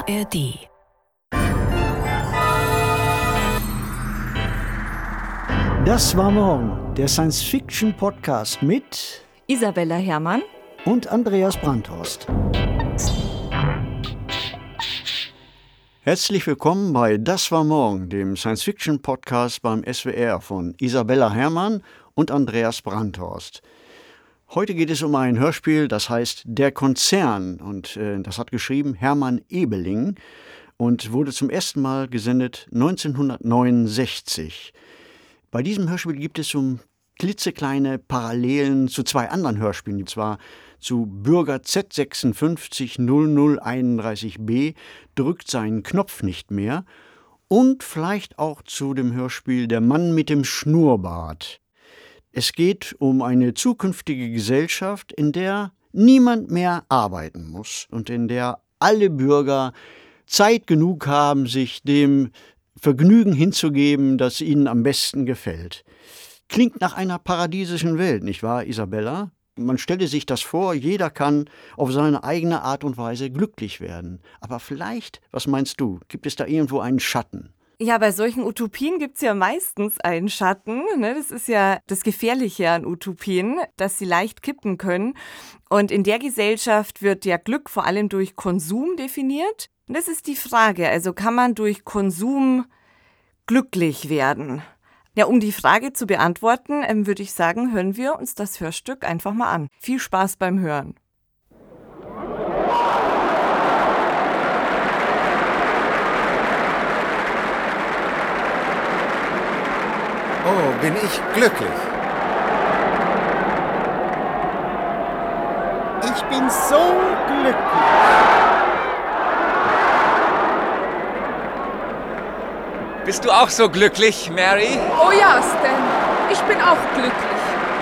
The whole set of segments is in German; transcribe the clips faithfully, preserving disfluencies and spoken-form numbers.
A R D. Das war morgen, der Science-Fiction-Podcast mit Isabella Herrmann und Andreas Brandhorst. Herzlich willkommen bei Das war morgen, dem Science-Fiction-Podcast beim S W R von Isabella Herrmann und Andreas Brandhorst. Heute geht es um ein Hörspiel, das heißt Der Konzern, und äh, das hat geschrieben Hermann Ebeling und wurde zum ersten Mal gesendet neunzehnhundertneunundsechzig. Bei diesem Hörspiel gibt es so klitzekleine Parallelen zu zwei anderen Hörspielen, und zwar zu Bürger Z sechs fünf null null eins eins b drückt seinen Knopf nicht mehr und vielleicht auch zu dem Hörspiel Der Mann mit dem Schnurrbart. Es geht um eine zukünftige Gesellschaft, in der niemand mehr arbeiten muss und in der alle Bürger Zeit genug haben, sich dem Vergnügen hinzugeben, das ihnen am besten gefällt. Klingt nach einer paradiesischen Welt, nicht wahr, Isabella? Man stelle sich das vor, jeder kann auf seine eigene Art und Weise glücklich werden. Aber vielleicht, was meinst du, gibt es da irgendwo einen Schatten? Ja, bei solchen Utopien gibt es ja meistens einen Schatten. Ne? Das ist ja das Gefährliche an Utopien, dass sie leicht kippen können. Und in der Gesellschaft wird ja Glück vor allem durch Konsum definiert. Und das ist die Frage, also kann man durch Konsum glücklich werden? Ja, um die Frage zu beantworten, ähm, würde ich sagen, hören wir uns das Hörstück einfach mal an. Viel Spaß beim Hören. Oh, bin ich glücklich. Ich bin so glücklich. Bist du auch so glücklich, Mary? Oh ja, Stan. Ich bin auch glücklich.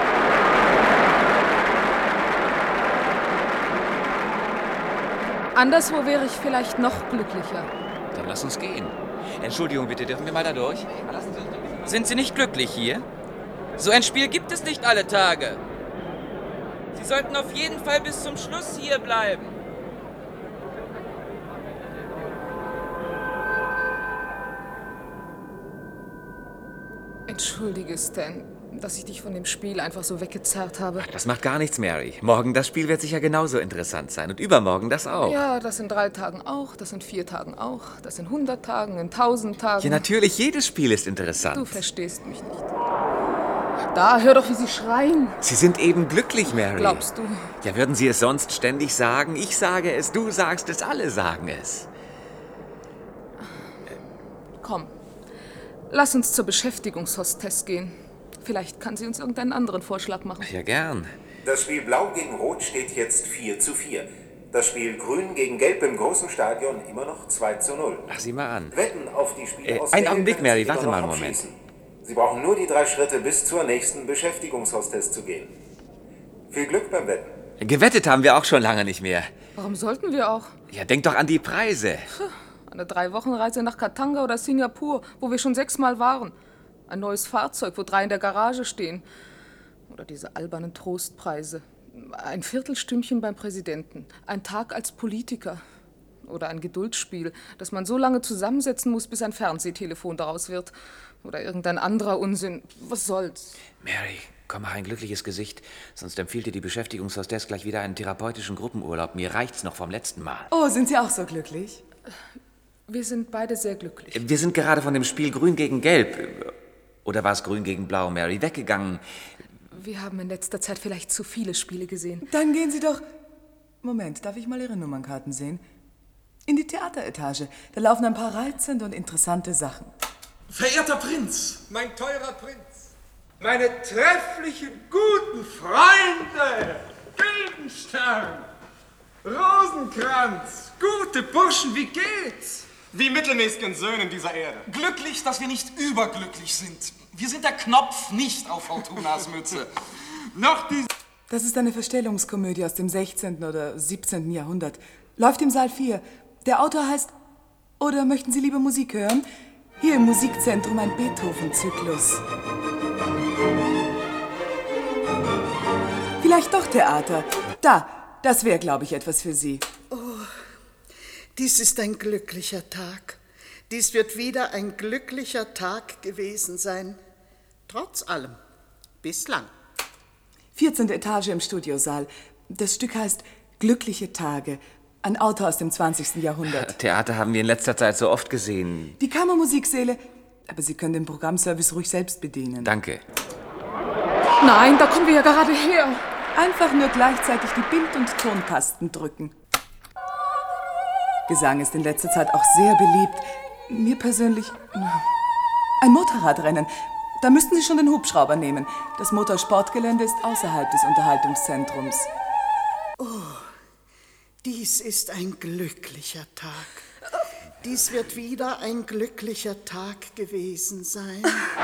Anderswo wäre ich vielleicht noch glücklicher. Dann lass uns gehen. Entschuldigung bitte, dürfen wir mal da durch? Sind Sie nicht glücklich hier? So ein Spiel gibt es nicht alle Tage. Sie sollten auf jeden Fall bis zum Schluss hier bleiben. Entschuldige, Stan, dass ich dich von dem Spiel einfach so weggezerrt habe. Das macht gar nichts, Mary. Morgen das Spiel wird sicher genauso interessant sein und übermorgen das auch. Ja, das in drei Tagen auch, das in vier Tagen auch, das in hundert Tagen, in tausend Tagen. Ja, natürlich, jedes Spiel ist interessant. Du verstehst mich nicht. Da, hör doch, wie sie schreien. Sie sind eben glücklich, Mary. Glaubst du? Ja, würden Sie es sonst ständig sagen? Ich sage es, du sagst es, alle sagen es. Komm, lass uns zur Beschäftigungshostess gehen. Vielleicht kann sie uns irgendeinen anderen Vorschlag machen. Ja, gern. Das Spiel Blau gegen Rot steht jetzt vier zu vier. Das Spiel Grün gegen Gelb im großen Stadion immer noch zwei zu null. Ach, sieh mal an. Wetten auf die Spiele Äh, aus einen Augenblick, Mary, warte mal einen Moment. abschließen. Sie brauchen nur die drei Schritte bis zur nächsten Beschäftigungshostess zu gehen. Viel Glück beim Wetten. Gewettet haben wir auch schon lange nicht mehr. Warum sollten wir auch? Ja, denk doch an die Preise. Eine Drei-Wochen-Reise nach Katanga oder Singapur, wo wir schon sechsmal waren. Ein neues Fahrzeug, wo drei in der Garage stehen. Oder diese albernen Trostpreise. Ein Viertelstündchen beim Präsidenten. Ein Tag als Politiker. Oder ein Geduldsspiel, das man so lange zusammensetzen muss, bis ein Fernsehtelefon daraus wird. Oder irgendein anderer Unsinn. Was soll's? Mary, komm, mach ein glückliches Gesicht. Sonst empfiehlt dir die Beschäftigungshostess gleich wieder einen therapeutischen Gruppenurlaub. Mir reicht's noch vom letzten Mal. Oh, sind Sie auch so glücklich? Wir sind beide sehr glücklich. Wir sind gerade von dem Spiel Grün gegen Gelb, oder war es Grün gegen Blau, Mary, weggegangen. Wir haben in letzter Zeit vielleicht zu viele Spiele gesehen. Dann gehen Sie doch... Moment, darf ich mal Ihre Nummernkarten sehen? In die Theateretage. Da laufen ein paar reizende und interessante Sachen. Verehrter Prinz, mein teurer Prinz, meine trefflichen, guten Freunde, Güldenstern, Rosenkranz, gute Burschen, wie geht's? Wie mittelmäßigen Söhnen dieser Erde. Glücklich, dass wir nicht überglücklich sind. Wir sind der Knopf nicht auf Fortunas Mütze. Noch die... Das ist eine Verstellungskomödie aus dem sechzehnten oder siebzehnten Jahrhundert. Läuft im Saal vier. Der Autor heißt... Oder möchten Sie lieber Musik hören? Hier im Musikzentrum ein Beethoven-Zyklus. Vielleicht doch Theater. Da, das wäre, glaube ich, etwas für Sie. Dies ist ein glücklicher Tag. Dies wird wieder ein glücklicher Tag gewesen sein. Trotz allem. Bislang. vierzehnte Etage im Studiosaal. Das Stück heißt Glückliche Tage. Ein Autor aus dem zwanzigsten Jahrhundert. Theater haben wir in letzter Zeit so oft gesehen. Die Kammermusiksäle. Aber Sie können den Programmservice ruhig selbst bedienen. Danke. Nein, da kommen wir ja gerade her. Einfach nur gleichzeitig die Bild- und Tontasten drücken. Gesang ist in letzter Zeit auch sehr beliebt. Mir persönlich... Ein Motorradrennen. Da müssten Sie schon den Hubschrauber nehmen. Das Motorsportgelände ist außerhalb des Unterhaltungszentrums. Oh, dies ist ein glücklicher Tag. Dies wird wieder ein glücklicher Tag gewesen sein.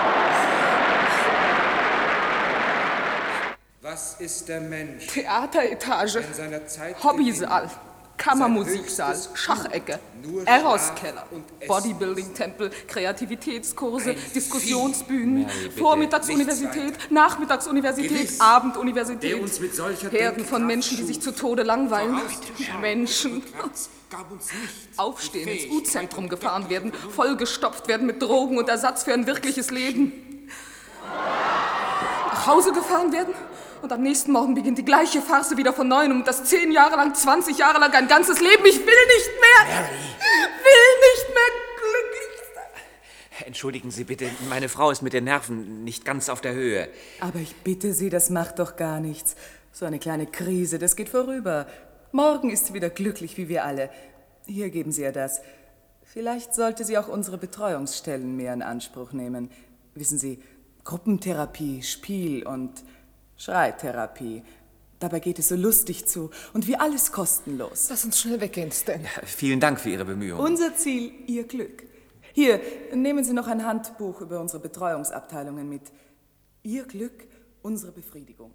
Was ist der Mensch? Theateretage, In seiner Zeit Hobbysaal, Kammermusiksaal, Schachecke, Eros-Keller, Bodybuilding-Tempel, Kreativitätskurse, Diskussionsbühnen, Mary, bitte, Vormittagsuniversität, nichts Nachmittagsuniversität, Gewiss. Abenduniversität. Der uns mit solcher Herden von Denkkraft Menschen, die schuf. sich zu Tode langweilen. Vorauszuschauend Menschen. gab uns nichts. Aufstehen, ins Fähigkeit U-Zentrum gefahren werden, vollgestopft werden mit Drogen und Ersatz für ein wirkliches Leben. Nach Hause gefahren werden und am nächsten Morgen beginnt die gleiche Farce wieder von neuem und das zehn Jahre lang, zwanzig Jahre lang, ein ganzes Leben. Ich will nicht mehr. Mary. Will nicht mehr glücklich sein. Entschuldigen Sie bitte, meine Frau ist mit den Nerven nicht ganz auf der Höhe. Aber ich bitte Sie, das macht doch gar nichts. So eine kleine Krise, das geht vorüber. Morgen ist sie wieder glücklich, wie wir alle. Hier geben Sie ihr das. Vielleicht sollte sie auch unsere Betreuungsstellen mehr in Anspruch nehmen. Wissen Sie, Gruppentherapie, Spiel und Schreitherapie. Dabei geht es so lustig zu und wie alles kostenlos. Lass uns schnell weggehen, Stan. Ja, vielen Dank für Ihre Bemühungen. Unser Ziel, Ihr Glück. Hier, nehmen Sie noch ein Handbuch über unsere Betreuungsabteilungen mit. Ihr Glück, unsere Befriedigung.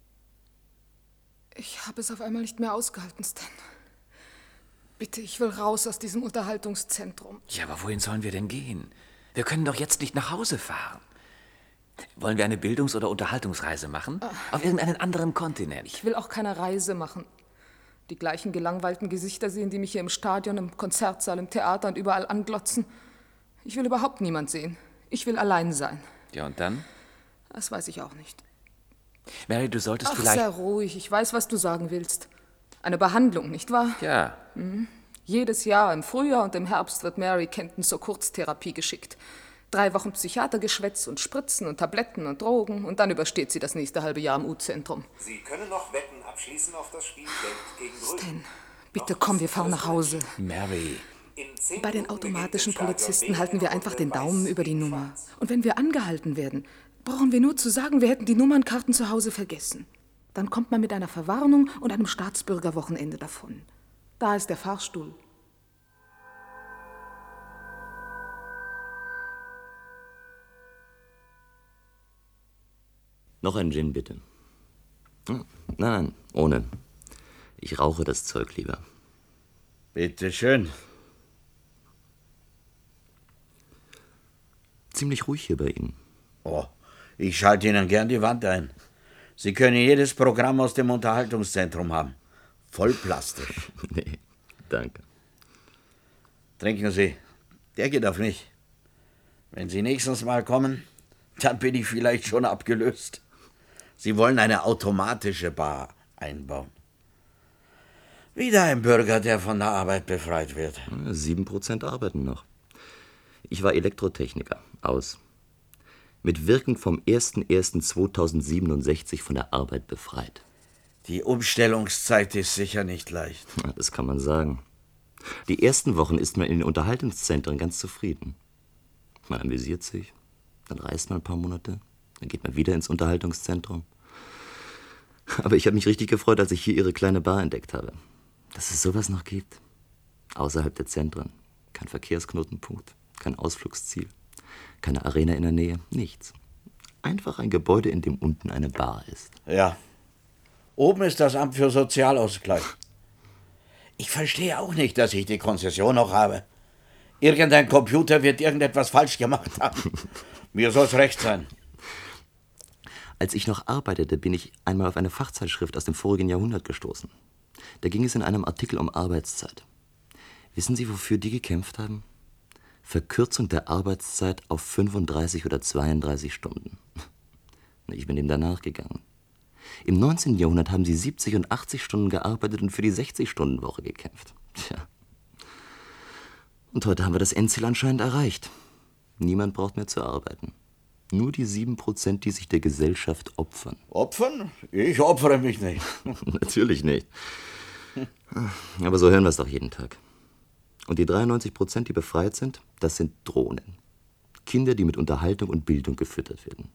Ich habe es auf einmal nicht mehr ausgehalten, Stan. Bitte, ich will raus aus diesem Unterhaltungszentrum. Ja, aber wohin sollen wir denn gehen? Wir können doch jetzt nicht nach Hause fahren. Wollen wir eine Bildungs- oder Unterhaltungsreise machen? Auf irgendeinen anderen Kontinent? Ich will auch keine Reise machen. Die gleichen gelangweilten Gesichter sehen, die mich hier im Stadion, im Konzertsaal, im Theater und überall anglotzen. Ich will überhaupt niemand sehen. Ich will allein sein. Ja, und dann? Das weiß ich auch nicht. Mary, du solltest Ach, vielleicht... sei ruhig. Ich weiß, was du sagen willst. Eine Behandlung, nicht wahr? Ja. Mhm. Jedes Jahr im Frühjahr und im Herbst wird Mary Kenton zur Kurztherapie geschickt. Drei Wochen Psychiatergeschwätz und Spritzen und Tabletten und Drogen und dann übersteht sie das nächste halbe Jahr im U-Zentrum. Sie können noch Wetten abschließen auf das Spiel Geld gegen Grün. Stan, bitte komm, wir fahren nach Hause. Mary. Bei den automatischen Polizisten halten wir einfach den Daumen über die Nummer. Und wenn wir angehalten werden, brauchen wir nur zu sagen, wir hätten die Nummernkarten zu Hause vergessen. Dann kommt man mit einer Verwarnung und einem Staatsbürgerwochenende davon. Da ist der Fahrstuhl. Noch ein Gin, bitte. Hm, Nein, nein, ohne. Ich rauche das Zeug lieber. Bitte schön. Ziemlich ruhig hier bei Ihnen. Oh, ich schalte Ihnen gern die Wand ein. Sie können jedes Programm aus dem Unterhaltungszentrum haben. Voll plastisch. Nee, danke. Trinken Sie. Der geht auf mich. Wenn Sie nächstes Mal kommen, dann bin ich vielleicht schon abgelöst. Sie wollen eine automatische Bar einbauen. Wieder ein Bürger, der von der Arbeit befreit wird. Sieben Prozent arbeiten noch. Ich war Elektrotechniker. Aus. Mit Wirkung vom ersten ersten zweitausendsiebenundsechzig von der Arbeit befreit. Die Umstellungszeit ist sicher nicht leicht. Das kann man sagen. Die ersten Wochen ist man in den Unterhaltungszentren ganz zufrieden. Man amüsiert sich, dann reist man ein paar Monate, dann geht man wieder ins Unterhaltungszentrum. Aber ich habe mich richtig gefreut, als ich hier Ihre kleine Bar entdeckt habe. Dass es sowas noch gibt. Außerhalb der Zentren. Kein Verkehrsknotenpunkt, kein Ausflugsziel, keine Arena in der Nähe, nichts. Einfach ein Gebäude, in dem unten eine Bar ist. Ja. Oben ist das Amt für Sozialausgleich. Ich verstehe auch nicht, dass ich die Konzession noch habe. Irgendein Computer wird irgendetwas falsch gemacht haben. Mir soll's recht sein. Als ich noch arbeitete, bin ich einmal auf eine Fachzeitschrift aus dem vorigen Jahrhundert gestoßen. Da ging es in einem Artikel um Arbeitszeit. Wissen Sie, wofür die gekämpft haben? Verkürzung der Arbeitszeit auf fünfunddreißig oder zweiunddreißig Stunden. Ich bin dem danach gegangen. Im neunzehnten Jahrhundert haben sie siebzig und achtzig Stunden gearbeitet und für die sechzig-Stunden-Woche gekämpft. Tja. Und heute haben wir das Endziel anscheinend erreicht. Niemand braucht mehr zu arbeiten. Nur die sieben Prozent, die sich der Gesellschaft opfern. Opfern? Ich opfere mich nicht. Natürlich nicht. Aber so hören wir es doch jeden Tag. Und die dreiundneunzig Prozent, die befreit sind, das sind Drohnen. Kinder, die mit Unterhaltung und Bildung gefüttert werden.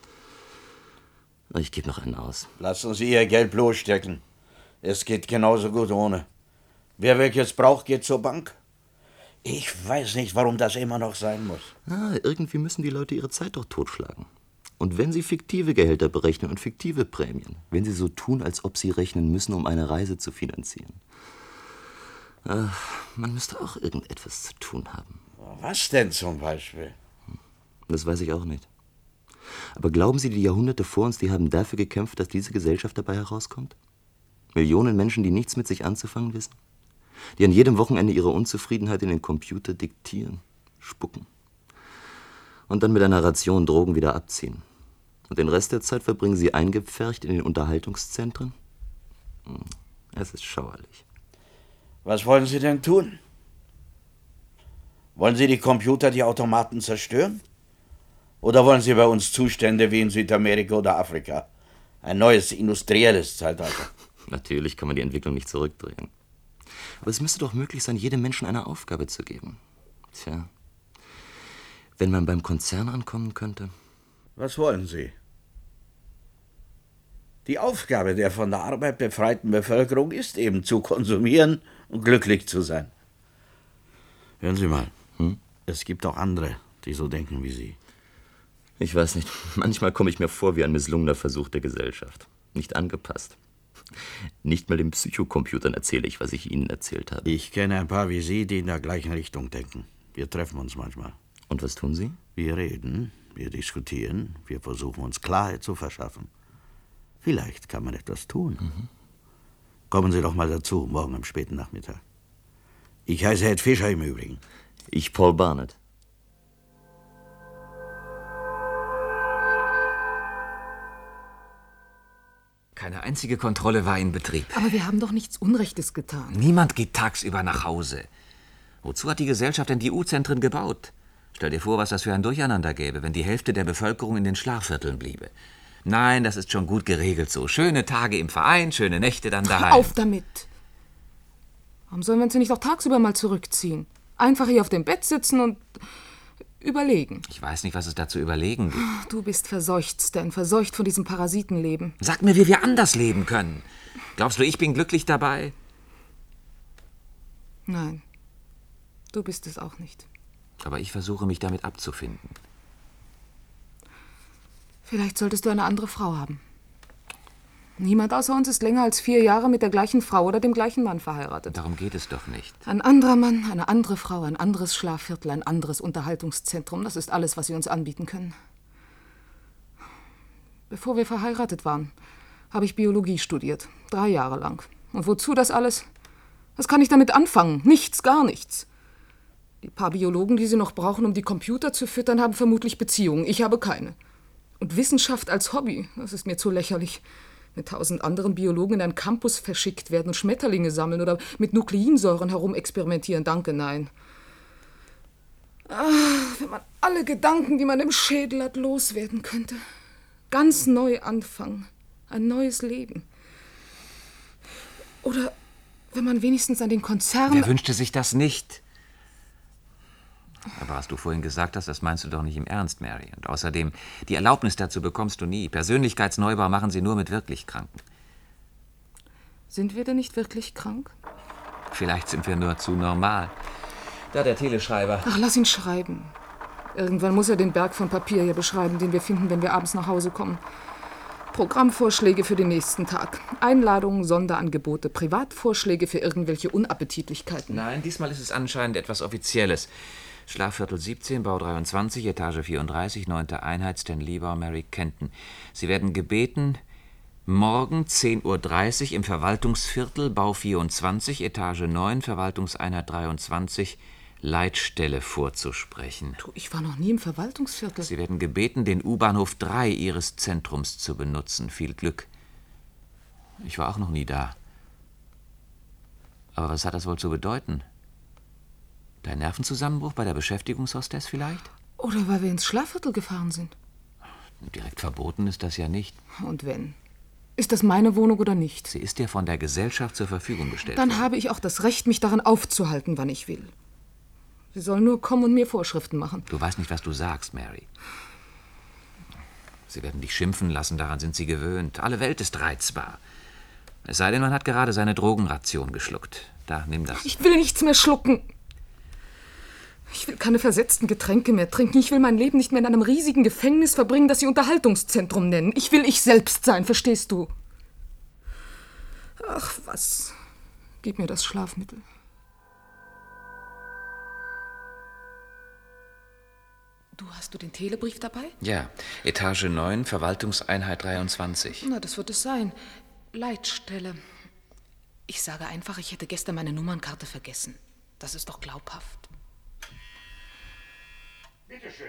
Ich gebe noch einen aus. Lassen Sie Ihr Geld bloßstecken. Es geht genauso gut ohne. Wer welches braucht, geht zur Bank. Ich weiß nicht, warum das immer noch sein muss. Ah, irgendwie müssen die Leute ihre Zeit doch totschlagen. Und wenn sie fiktive Gehälter berechnen und fiktive Prämien, wenn sie so tun, als ob sie rechnen müssen, um eine Reise zu finanzieren. Ach, man müsste auch irgendetwas zu tun haben. Was denn zum Beispiel? Das weiß ich auch nicht. Aber glauben Sie, die Jahrhunderte vor uns, die haben dafür gekämpft, dass diese Gesellschaft dabei herauskommt? Millionen Menschen, die nichts mit sich anzufangen wissen? Die an jedem Wochenende ihre Unzufriedenheit in den Computer diktieren, spucken. Und dann mit einer Ration Drogen wieder abziehen. Und den Rest der Zeit verbringen sie eingepfercht in den Unterhaltungszentren? Es ist schauerlich. Was wollen Sie denn tun? Wollen Sie die Computer, die Automaten zerstören? Oder wollen Sie bei uns Zustände wie in Südamerika oder Afrika? Ein neues industrielles Zeitalter. Natürlich kann man die Entwicklung nicht zurückdrehen. Aber es müsste doch möglich sein, jedem Menschen eine Aufgabe zu geben. Tja, wenn man beim Konzern ankommen könnte. Was wollen Sie? Die Aufgabe der von der Arbeit befreiten Bevölkerung ist eben zu konsumieren und glücklich zu sein. Hören Sie mal, hm? Es gibt auch andere, die so denken wie Sie. Ich weiß nicht, manchmal komme ich mir vor wie ein misslungener Versuch der Gesellschaft. Nicht angepasst. Nicht mal den Psychocomputern erzähle ich, was ich Ihnen erzählt habe. Ich kenne ein paar wie Sie, die in der gleichen Richtung denken. Wir treffen uns manchmal. Und was tun Sie? Wir reden, wir diskutieren, wir versuchen uns Klarheit zu verschaffen. Vielleicht kann man etwas tun. Mhm. Kommen Sie doch mal dazu, morgen am späten Nachmittag. Ich heiße Ed Fischer im Übrigen. Ich Paul Barnett. Keine einzige Kontrolle war in Betrieb. Aber wir haben doch nichts Unrechtes getan. Niemand geht tagsüber nach Hause. Wozu hat die Gesellschaft denn die U-Zentren gebaut? Stell dir vor, was das für ein Durcheinander gäbe, wenn die Hälfte der Bevölkerung in den Schlafvierteln bliebe. Nein, das ist schon gut geregelt so. Schöne Tage im Verein, schöne Nächte dann daheim. Auf damit! Warum sollen wir uns denn nicht auch tagsüber mal zurückziehen? Einfach hier auf dem Bett sitzen und überlegen. Ich weiß nicht, was es da zu überlegen gibt. Du bist verseucht, Stan, verseucht von diesem Parasitenleben. Sag mir, wie wir anders leben können. Glaubst du, ich bin glücklich dabei? Nein, du bist es auch nicht. Aber ich versuche, mich damit abzufinden. Vielleicht solltest du eine andere Frau haben. Niemand außer uns ist länger als vier Jahre mit der gleichen Frau oder dem gleichen Mann verheiratet. Darum geht es doch nicht. Ein anderer Mann, eine andere Frau, ein anderes Schlafviertel, ein anderes Unterhaltungszentrum. Das ist alles, was sie uns anbieten können. Bevor wir verheiratet waren, habe ich Biologie studiert. Drei Jahre lang. Und wozu das alles? Was kann ich damit anfangen? Nichts, gar nichts. Die paar Biologen, die sie noch brauchen, um die Computer zu füttern, haben vermutlich Beziehungen. Ich habe keine. Und Wissenschaft als Hobby, das ist mir zu lächerlich. Mit tausend anderen Biologen in einen Campus verschickt werden und Schmetterlinge sammeln oder mit Nukleinsäuren herumexperimentieren. Danke, nein. Ach, wenn man alle Gedanken, die man im Schädel hat, loswerden könnte. Ganz neu anfangen. Ein neues Leben. Oder wenn man wenigstens an den Konzern... Wer wünschte sich das nicht? Aber was du vorhin gesagt hast, das meinst du doch nicht im Ernst, Mary. Und außerdem, die Erlaubnis dazu bekommst du nie. Persönlichkeitsneubau machen sie nur mit wirklich Kranken. Sind wir denn nicht wirklich krank? Vielleicht sind wir nur zu normal. Da der Teleschreiber. Ach, lass ihn schreiben. Irgendwann muss er den Berg von Papier hier beschreiben, den wir finden, wenn wir abends nach Hause kommen. Programmvorschläge für den nächsten Tag. Einladungen, Sonderangebote, Privatvorschläge für irgendwelche Unappetitlichkeiten. Nein, diesmal ist es anscheinend etwas Offizielles. Schlafviertel siebzehn, Bau dreiundzwanzig, Etage vierunddreißig, neunte Einheit, Stan Liebau, Mary Kenton. Sie werden gebeten, Morgen zehn Uhr dreißig im Verwaltungsviertel, Bau vierundzwanzig, Etage neun, Verwaltungseinheit dreiundzwanzig, Leitstelle vorzusprechen. Du, ich war noch nie im Verwaltungsviertel. Sie werden gebeten, den U-Bahnhof drei Ihres Zentrums zu benutzen. Viel Glück. Ich war auch noch nie da. Aber was hat das wohl zu bedeuten? Dein Nervenzusammenbruch bei der Beschäftigungshostess vielleicht? Oder weil wir ins Schlafviertel gefahren sind. Direkt verboten ist das ja nicht. Und wenn? Ist das meine Wohnung oder nicht? Sie ist dir von der Gesellschaft zur Verfügung gestellt. Dann habe ich auch das Recht, mich daran aufzuhalten, wann ich will. Sie sollen nur kommen und mir Vorschriften machen. Du weißt nicht, was du sagst, Mary. Sie werden dich schimpfen lassen, daran sind sie gewöhnt. Alle Welt ist reizbar. Es sei denn, man hat gerade seine Drogenration geschluckt. Da, nimm das. Ich will nichts mehr schlucken. Ich will keine versetzten Getränke mehr trinken. Ich will mein Leben nicht mehr in einem riesigen Gefängnis verbringen, das Sie Unterhaltungszentrum nennen. Ich will ich selbst sein, verstehst du? Ach, was? Gib mir das Schlafmittel. Du, hast du den Telebrief dabei? Ja, Etage neun, Verwaltungseinheit dreiundzwanzig. Na, das wird es sein. Leitstelle. Ich sage einfach, ich hätte gestern meine Nummernkarte vergessen. Das ist doch glaubhaft. Bitte schön.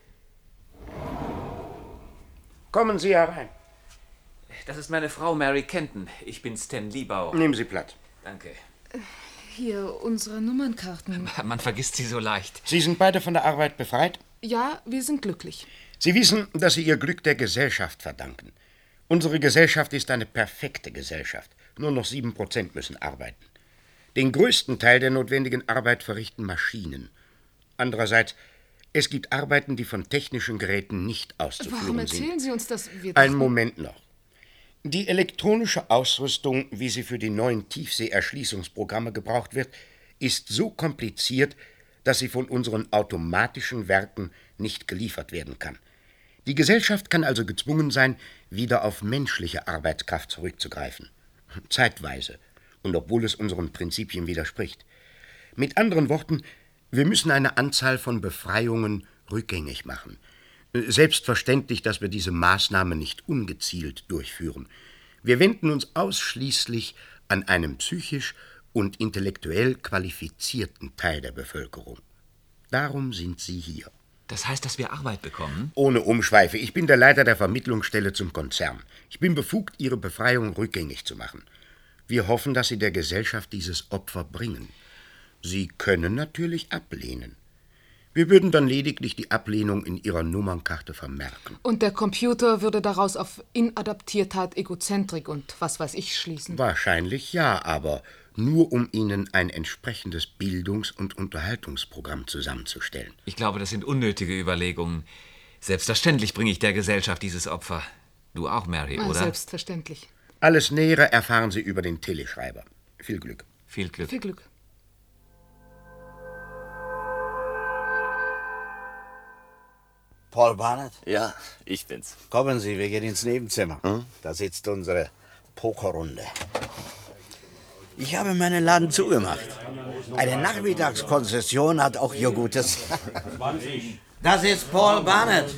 Kommen Sie herein. Das ist meine Frau Mary Kenton. Ich bin Stan Liebau. Nehmen Sie Platz. Danke. Hier, unsere Nummernkarten. Man vergisst sie so leicht. Sie sind beide von der Arbeit befreit? Ja, wir sind glücklich. Sie wissen, dass Sie Ihr Glück der Gesellschaft verdanken. Unsere Gesellschaft ist eine perfekte Gesellschaft. Nur noch sieben Prozent müssen arbeiten. Den größten Teil der notwendigen Arbeit verrichten Maschinen. Andererseits, es gibt Arbeiten, die von technischen Geräten nicht auszuführen sind. Warum erzählen Sie uns das? Wir Einen Moment noch. Die elektronische Ausrüstung, wie sie für die neuen Tiefseeerschließungsprogramme gebraucht wird, ist so kompliziert, dass sie von unseren automatischen Werken nicht geliefert werden kann. Die Gesellschaft kann also gezwungen sein, wieder auf menschliche Arbeitskraft zurückzugreifen. Zeitweise. Und obwohl es unseren Prinzipien widerspricht. Mit anderen Worten, wir müssen eine Anzahl von Befreiungen rückgängig machen. Selbstverständlich, dass wir diese Maßnahme nicht ungezielt durchführen. Wir wenden uns ausschließlich an einen psychisch und intellektuell qualifizierten Teil der Bevölkerung. Darum sind Sie hier. Das heißt, dass wir Arbeit bekommen? Ohne Umschweife. Ich bin der Leiter der Vermittlungsstelle zum Konzern. Ich bin befugt, Ihre Befreiung rückgängig zu machen. Wir hoffen, dass Sie der Gesellschaft dieses Opfer bringen. Sie können natürlich ablehnen. Wir würden dann lediglich die Ablehnung in Ihrer Nummernkarte vermerken. Und der Computer würde daraus auf Inadaptiertheit, Egozentrik und was weiß ich schließen? Wahrscheinlich ja, aber nur um Ihnen ein entsprechendes Bildungs- und Unterhaltungsprogramm zusammenzustellen. Ich glaube, das sind unnötige Überlegungen. Selbstverständlich bringe ich der Gesellschaft dieses Opfer. Du auch, Mary, Ja, oder? selbstverständlich. Alles Nähere erfahren Sie über den Teleschreiber. Viel Glück. Viel Glück. Viel Glück. Paul Barnett? Ja, ich bin's. Kommen Sie, wir gehen ins Nebenzimmer. Hm? Da sitzt unsere Pokerrunde. Ich habe meinen Laden zugemacht. Eine Nachmittagskonzession hat auch ihr Gutes. Das ist Paul Barnett.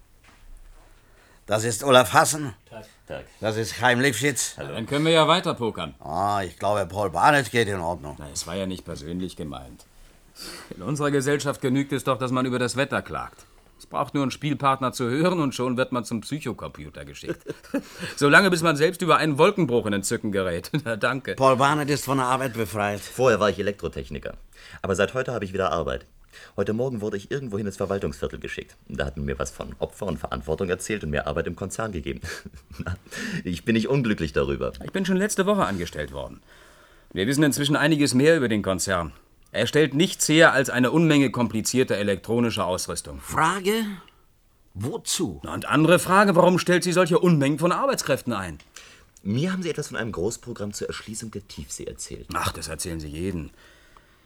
Das ist Olaf Hassen. Tag. Das ist Chaim Lifschitz. Dann können wir ja weiter pokern. Ah, ich glaube, Paul Barnett geht in Ordnung. Na, es war ja nicht persönlich gemeint. In unserer Gesellschaft genügt es doch, dass man über das Wetter klagt. Es braucht nur einen Spielpartner zu hören und schon wird man zum Psychocomputer geschickt. Solange bis man selbst über einen Wolkenbruch in Entzücken gerät. Na, danke. Paul Barnett ist von der Arbeit befreit. Vorher war ich Elektrotechniker. Aber seit heute habe ich wieder Arbeit. Heute Morgen wurde ich irgendwohin ins Verwaltungsviertel geschickt. Da hatten mir was von Opfer und Verantwortung erzählt und mir Arbeit im Konzern gegeben. Ich bin nicht unglücklich darüber. Ich bin schon letzte Woche angestellt worden. Wir wissen inzwischen einiges mehr über den Konzern. Er stellt nichts her als eine Unmenge komplizierter elektronischer Ausrüstung. Frage? Wozu? Und andere Frage, warum stellt sie solche Unmengen von Arbeitskräften ein? Mir haben Sie etwas von einem Großprogramm zur Erschließung der Tiefsee erzählt. Ach, das erzählen Sie jeden.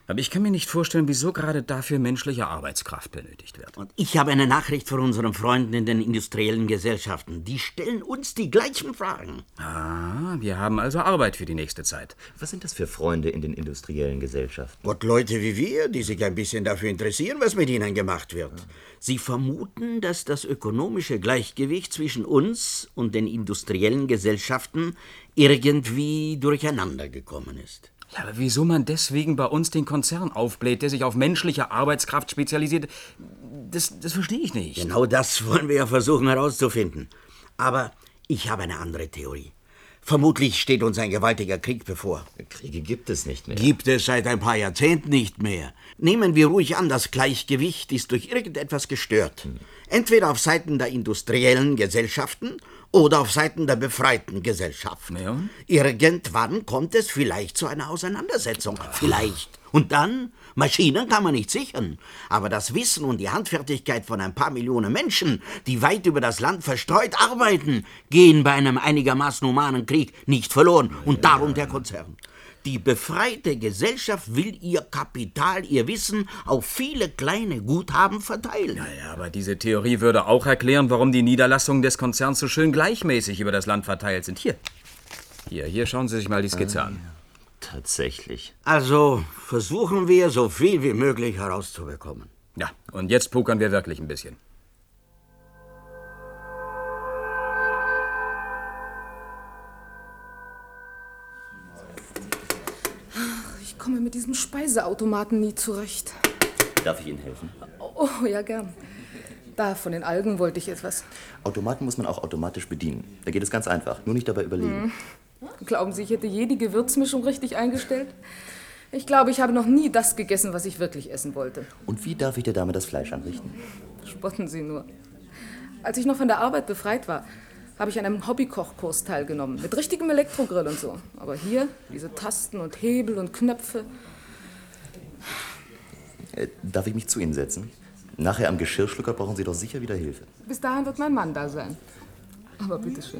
Aber ich kann mir nicht vorstellen, wieso gerade dafür menschliche Arbeitskraft benötigt wird. Und ich habe eine Nachricht von unseren Freunden in den industriellen Gesellschaften. Die stellen uns die gleichen Fragen. Ah, wir haben also Arbeit für die nächste Zeit. Was sind das für Freunde in den industriellen Gesellschaften? Gott, Leute wie wir, die sich ein bisschen dafür interessieren, was mit ihnen gemacht wird. Sie vermuten, dass das ökonomische Gleichgewicht zwischen uns und den industriellen Gesellschaften irgendwie durcheinander gekommen ist. Ja, aber wieso man deswegen bei uns den Konzern aufbläht, der sich auf menschliche Arbeitskraft spezialisiert, das, das verstehe ich nicht. Genau das wollen wir ja versuchen herauszufinden. Aber ich habe eine andere Theorie. Vermutlich steht uns ein gewaltiger Krieg bevor. Kriege gibt es nicht mehr. Gibt es seit ein paar Jahrzehnten nicht mehr. Nehmen wir ruhig an, das Gleichgewicht ist durch irgendetwas gestört. Hm. Entweder auf Seiten der industriellen Gesellschaften oder auf Seiten der befreiten Gesellschaft. Ja. Irgendwann kommt es vielleicht zu einer Auseinandersetzung. Vielleicht. Und dann? Maschinen kann man nicht sichern. Aber das Wissen und die Handfertigkeit von ein paar Millionen Menschen, die weit über das Land verstreut arbeiten, gehen bei einem einigermaßen humanen Krieg nicht verloren. Und darum der Konzern. Die befreite Gesellschaft will ihr Kapital, ihr Wissen auf viele kleine Guthaben verteilen. Naja, aber diese Theorie würde auch erklären, warum die Niederlassungen des Konzerns so schön gleichmäßig über das Land verteilt sind. Hier, hier, hier schauen Sie sich mal die Skizze an. Tatsächlich. Also versuchen wir, so viel wie möglich herauszubekommen. Ja, und jetzt pokern wir wirklich ein bisschen. Ich komme mit diesem Speiseautomaten nie zurecht. Darf ich Ihnen helfen? Oh, ja, gern. Da, von den Algen wollte ich etwas. Automaten muss man auch automatisch bedienen. Da geht es ganz einfach. Nur nicht dabei überlegen. Hm. Glauben Sie, ich hätte je die Gewürzmischung richtig eingestellt? Ich glaube, ich habe noch nie das gegessen, was ich wirklich essen wollte. Und wie darf ich der Dame das Fleisch anrichten? Spotten Sie nur. Als ich noch von der Arbeit befreit war, habe ich an einem Hobbykochkurs teilgenommen. Mit richtigem Elektrogrill und so. Aber hier, diese Tasten und Hebel und Knöpfe. Äh, darf ich mich zu Ihnen setzen? Nachher am Geschirrschlucker brauchen Sie doch sicher wieder Hilfe. Bis dahin wird mein Mann da sein. Aber bitteschön.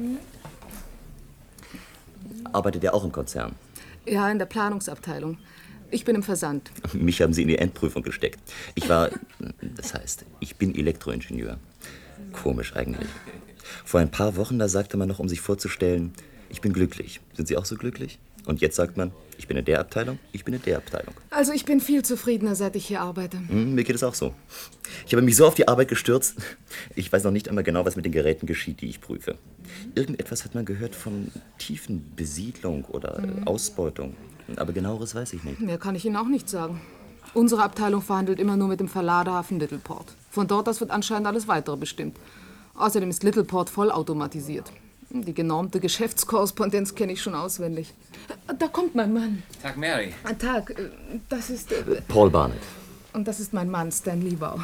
Arbeitet er auch im Konzern? Ja, in der Planungsabteilung. Ich bin im Versand. Mich haben Sie in die Endprüfung gesteckt. Ich war, das heißt, ich bin Elektroingenieur. Komisch eigentlich. Vor ein paar Wochen, da sagte man noch, um sich vorzustellen, ich bin glücklich. Sind Sie auch so glücklich? Und jetzt sagt man, ich bin in der Abteilung, ich bin in der Abteilung. Also ich bin viel zufriedener, seit ich hier arbeite. Hm, mir geht es auch so. Ich habe mich so auf die Arbeit gestürzt, ich weiß noch nicht einmal genau, was mit den Geräten geschieht, die ich prüfe. Irgendetwas hat man gehört von Tiefenbesiedlung oder Mhm. Ausbeutung. Aber genaueres weiß ich nicht. Mehr kann ich Ihnen auch nicht sagen. Unsere Abteilung verhandelt immer nur mit dem Verladehafen Littleport. Von dort aus wird anscheinend alles Weitere bestimmt. Außerdem ist Littleport vollautomatisiert. Die genormte Geschäftskorrespondenz kenne ich schon auswendig. Da kommt mein Mann. Tag, Mary. Ein Tag. äh, Das ist... äh, Paul Barnett. Und das ist mein Mann, Stan Liebau.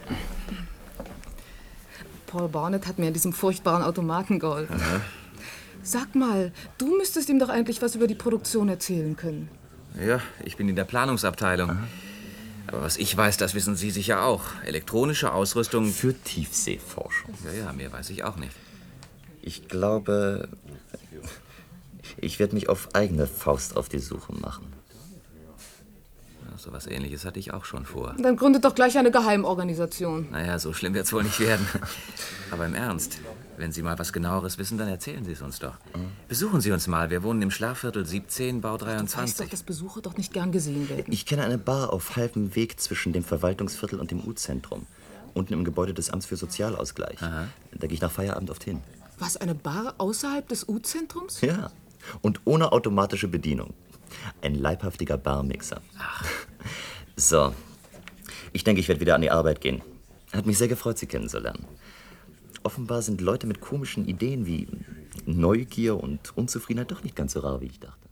Paul Barnett hat mir an diesem furchtbaren Automaten geholfen. Aha. Sag mal, du müsstest ihm doch eigentlich was über die Produktion erzählen können. Ja, ich bin in der Planungsabteilung. Aber was ich weiß, das wissen Sie sicher auch. Elektronische Ausrüstung... Für Tiefseeforschung. Ja, ja, mehr weiß ich auch nicht. Ich glaube, ich werde mich auf eigene Faust auf die Suche machen. Ja, so was Ähnliches hatte ich auch schon vor. Dann gründet doch gleich eine Geheimorganisation. Naja, so schlimm wird's wohl nicht werden. Aber im Ernst, wenn Sie mal was Genaueres wissen, dann erzählen Sie es uns doch. Besuchen Sie uns mal. Wir wohnen im Schlafviertel siebzehn, Bau Du weißt doch, dreiundzwanzig. dass Besucher dort nicht gern gesehen werden. Ich kenne eine Bar auf halbem Weg zwischen dem Verwaltungsviertel und dem U-Zentrum. Unten im Gebäude des Amts für Sozialausgleich. Da gehe ich nach Feierabend oft hin. Was, eine Bar außerhalb des U-Zentrums? Ja, und ohne automatische Bedienung. Ein leibhaftiger Barmixer. Ach. So, ich denke, ich werde wieder an die Arbeit gehen. Hat mich sehr gefreut, Sie kennenzulernen. Offenbar sind Leute mit komischen Ideen wie Neugier und Unzufriedenheit doch nicht ganz so rar, wie ich dachte.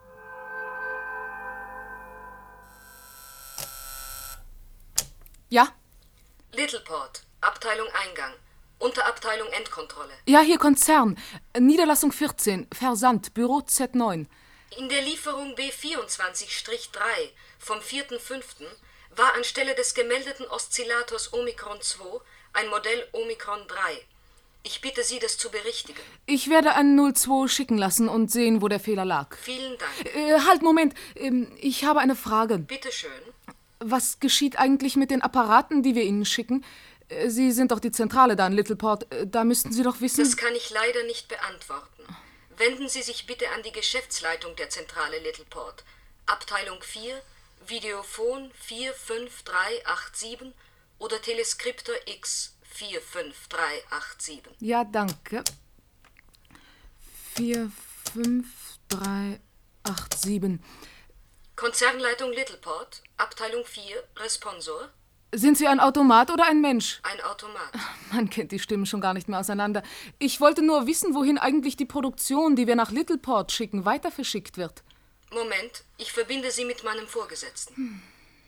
Ja? Littleport, Abteilung Eingang. Unterabteilung Endkontrolle. Ja, hier Konzern. Niederlassung vierzehn, Versand, Büro Z neun. In der Lieferung B vierundzwanzig drei vom vierten fünften war anstelle des gemeldeten Oszillators Omikron zwei ein Modell Omikron drei. Ich bitte Sie, das zu berichtigen. Ich werde ein null zwei schicken lassen und sehen, wo der Fehler lag. Vielen Dank. Äh, halt, Moment. Ähm, ich habe eine Frage. Bitte schön. Was geschieht eigentlich mit den Apparaten, die wir Ihnen schicken? Äh, Sie sind doch die Zentrale da in Littleport. Äh, da müssten Sie doch wissen... Das kann ich leider nicht beantworten. Wenden Sie sich bitte an die Geschäftsleitung der Zentrale Littleport. Abteilung vier, Videophon vier fünf drei acht sieben oder Teleskriptor X vier fünf drei acht sieben. Ja, danke. vier fünf drei acht sieben. Konzernleitung Littleport, Abteilung vier, Responsor. Sind Sie ein Automat oder ein Mensch? Ein Automat. Man kennt die Stimmen schon gar nicht mehr auseinander. Ich wollte nur wissen, wohin eigentlich die Produktion, die wir nach Littleport schicken, weiter verschickt wird. Moment, ich verbinde Sie mit meinem Vorgesetzten. Hm.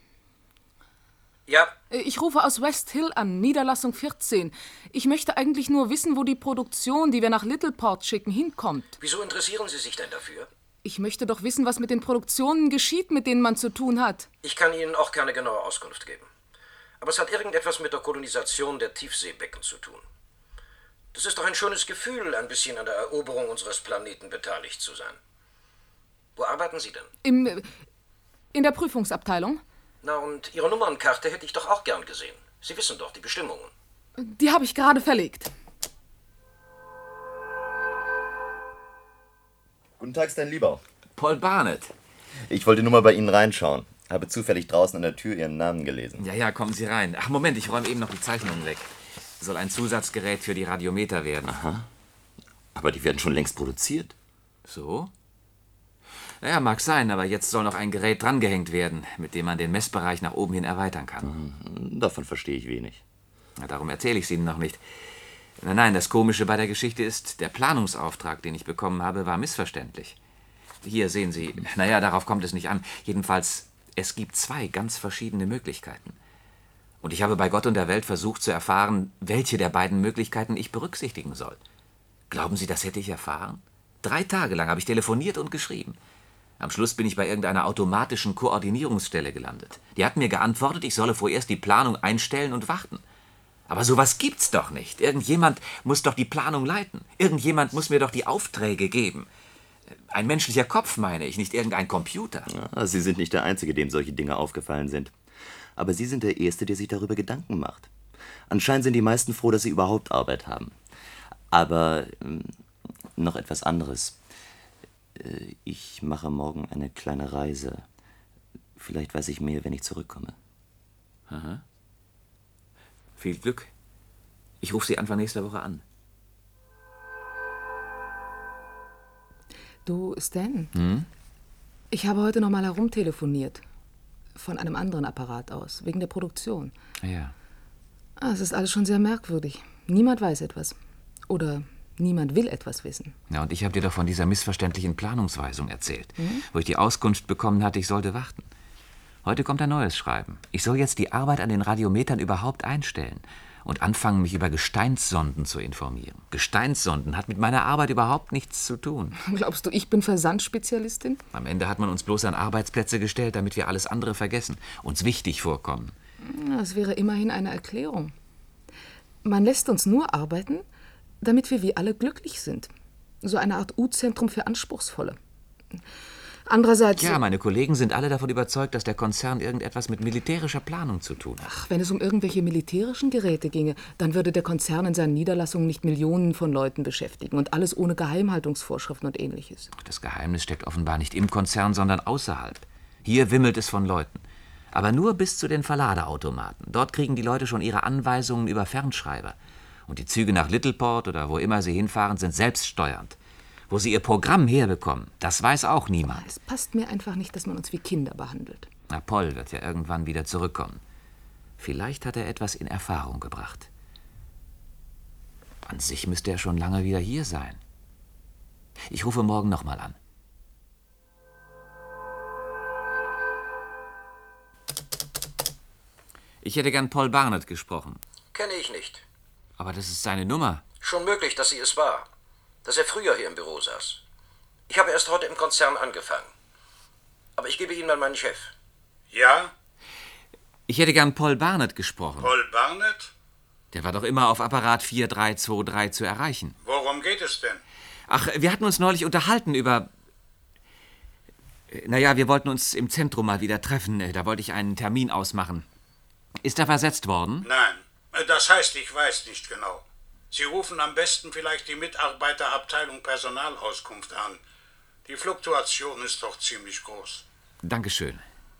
Ja? Ich rufe aus West Hill an, Niederlassung vierzehn. Ich möchte eigentlich nur wissen, wo die Produktion, die wir nach Littleport schicken, hinkommt. Wieso interessieren Sie sich denn dafür? Ich möchte doch wissen, was mit den Produktionen geschieht, mit denen man zu tun hat. Ich kann Ihnen auch keine genaue Auskunft geben. Aber es hat irgendetwas mit der Kolonisation der Tiefseebecken zu tun. Das ist doch ein schönes Gefühl, ein bisschen an der Eroberung unseres Planeten beteiligt zu sein. Wo arbeiten Sie denn? Im, in der Prüfungsabteilung. Na, und Ihre Nummernkarte hätte ich doch auch gern gesehen. Sie wissen doch, die Bestimmungen. Die habe ich gerade verlegt. Guten Tag, Stan Lieber. Paul Barnett. Ich wollte nur mal bei Ihnen reinschauen. Habe zufällig draußen an der Tür Ihren Namen gelesen. Ja, ja, kommen Sie rein. Ach, Moment, ich räume eben noch die Zeichnungen weg. Soll ein Zusatzgerät für die Radiometer werden. Aha. Aber die werden schon längst produziert. So? Naja, mag sein, aber jetzt soll noch ein Gerät drangehängt werden, mit dem man den Messbereich nach oben hin erweitern kann. Mhm. Davon verstehe ich wenig. Na, darum erzähle ich es Ihnen noch nicht. Nein, nein, das Komische bei der Geschichte ist, der Planungsauftrag, den ich bekommen habe, war missverständlich. Hier sehen Sie, naja, darauf kommt es nicht an. Jedenfalls, es gibt zwei ganz verschiedene Möglichkeiten. Und ich habe bei Gott und der Welt versucht zu erfahren, welche der beiden Möglichkeiten ich berücksichtigen soll. Glauben Sie, das hätte ich erfahren? Drei Tage lang habe ich telefoniert und geschrieben. Am Schluss bin ich bei irgendeiner automatischen Koordinierungsstelle gelandet. Die hat mir geantwortet, ich solle vorerst die Planung einstellen und warten. Aber sowas gibt's doch nicht. Irgendjemand muss doch die Planung leiten. Irgendjemand muss mir doch die Aufträge geben. Ein menschlicher Kopf, meine ich, nicht irgendein Computer. Ja, Sie sind nicht der Einzige, dem solche Dinge aufgefallen sind. Aber Sie sind der Erste, der sich darüber Gedanken macht. Anscheinend sind die meisten froh, dass sie überhaupt Arbeit haben. Aber ähm, noch etwas anderes. Äh, ich mache morgen eine kleine Reise. Vielleicht weiß ich mehr, wenn ich zurückkomme. Aha. Viel Glück. Ich rufe Sie Anfang nächster Woche an. Du, Stan, Hm? ich habe heute noch mal herumtelefoniert. Von einem anderen Apparat aus, wegen der Produktion. Ja. Ah, es ist alles schon sehr merkwürdig. Niemand weiß etwas. Oder niemand will etwas wissen. Ja, und ich habe dir doch von dieser missverständlichen Planungsweisung erzählt, Mhm. wo ich die Auskunft bekommen hatte, ich sollte warten. Heute kommt ein neues Schreiben. Ich soll jetzt die Arbeit an den Radiometern überhaupt einstellen und anfangen, mich über Gesteinssonden zu informieren. Gesteinssonden hat mit meiner Arbeit überhaupt nichts zu tun. Glaubst du, ich bin Versandspezialistin? Am Ende hat man uns bloß an Arbeitsplätze gestellt, damit wir alles andere vergessen, uns wichtig vorkommen. Das wäre immerhin eine Erklärung. Man lässt uns nur arbeiten, damit wir wie alle glücklich sind. So eine Art U-Zentrum für Anspruchsvolle. Andererseits... Ja, meine Kollegen sind alle davon überzeugt, dass der Konzern irgendetwas mit militärischer Planung zu tun hat. Ach, wenn es um irgendwelche militärischen Geräte ginge, dann würde der Konzern in seinen Niederlassungen nicht Millionen von Leuten beschäftigen und alles ohne Geheimhaltungsvorschriften und Ähnliches. Das Geheimnis steckt offenbar nicht im Konzern, sondern außerhalb. Hier wimmelt es von Leuten. Aber nur bis zu den Verladeautomaten. Dort kriegen die Leute schon ihre Anweisungen über Fernschreiber. Und die Züge nach Littleport oder wo immer sie hinfahren, sind selbststeuernd. Wo sie ihr Programm herbekommen, das weiß auch niemand. Es passt mir einfach nicht, dass man uns wie Kinder behandelt. Na, Paul wird ja irgendwann wieder zurückkommen. Vielleicht hat er etwas in Erfahrung gebracht. An sich müsste er schon lange wieder hier sein. Ich rufe morgen nochmal an. Ich hätte gern Paul Barnett gesprochen. Kenne ich nicht. Aber das ist seine Nummer. Schon möglich, dass sie es war. Dass er früher hier im Büro saß. Ich habe erst heute im Konzern angefangen. Aber ich gebe Ihnen mal meinen Chef. Ja? Ich hätte gern Paul Barnett gesprochen. Paul Barnett? Der war doch immer auf Apparat vier drei zwei drei zu erreichen. Worum geht es denn? Ach, wir hatten uns neulich unterhalten über... Naja, wir wollten uns im Zentrum mal wieder treffen. Da wollte ich einen Termin ausmachen. Ist er versetzt worden? Nein, das heißt, ich weiß nicht genau. Sie rufen am besten vielleicht die Mitarbeiterabteilung Personalauskunft an. Die Fluktuation ist doch ziemlich groß. Dankeschön.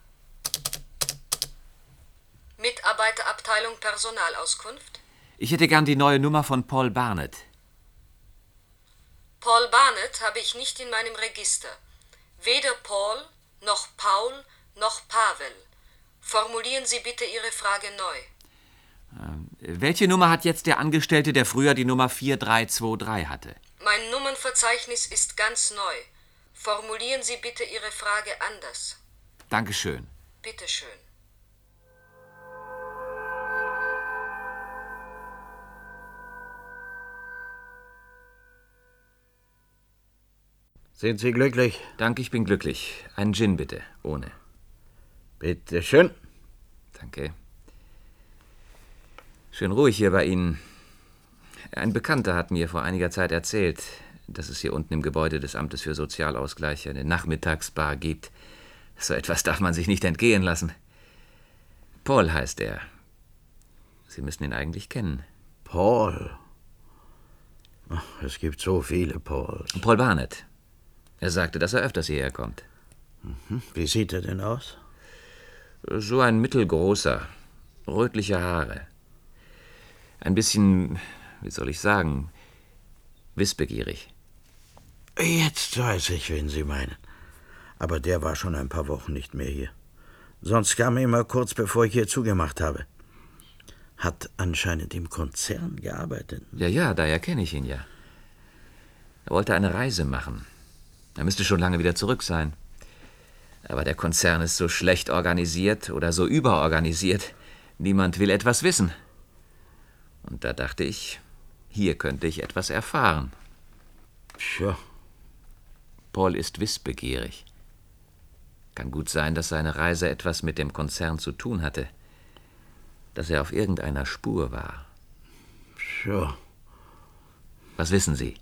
Mitarbeiterabteilung Personalauskunft. Ich hätte gern die neue Nummer von Paul Barnett. Paul Barnett habe ich nicht in meinem Register. Weder Paul, noch Paul, noch Pavel. Formulieren Sie bitte Ihre Frage neu. Ähm, welche Nummer hat jetzt der Angestellte, der früher die Nummer vier drei zwei drei hatte? Mein Nummernverzeichnis ist ganz neu. Formulieren Sie bitte Ihre Frage anders. Dankeschön. Bitte schön. Sind Sie glücklich? Danke, ich bin glücklich. Einen Gin bitte, ohne. Bitte schön. Danke. Schön ruhig hier bei Ihnen. Ein Bekannter hat mir vor einiger Zeit erzählt, dass es hier unten im Gebäude des Amtes für Sozialausgleich eine Nachmittagsbar gibt. So etwas darf man sich nicht entgehen lassen. Paul heißt er. Sie müssen ihn eigentlich kennen. Paul? Ach, es gibt so viele Pauls. Paul Barnett. Er sagte, dass er öfters hierher kommt. Mhm. Wie sieht er denn aus? So ein mittelgroßer, rötliche Haare. Ein bisschen, wie soll ich sagen, wissbegierig. Jetzt weiß ich, wen Sie meinen. Aber der war schon ein paar Wochen nicht mehr hier. Sonst kam er immer kurz, bevor ich hier zugemacht habe. Hat anscheinend im Konzern gearbeitet. Ja, ja, daher kenne ich ihn ja. Er wollte eine Reise machen. Er müsste schon lange wieder zurück sein. Aber der Konzern ist so schlecht organisiert oder so überorganisiert. Niemand will etwas wissen. Und da dachte ich, hier könnte ich etwas erfahren. Tja. Paul ist wissbegierig. Kann gut sein, dass seine Reise etwas mit dem Konzern zu tun hatte. Dass er auf irgendeiner Spur war. Tja. Was wissen Sie?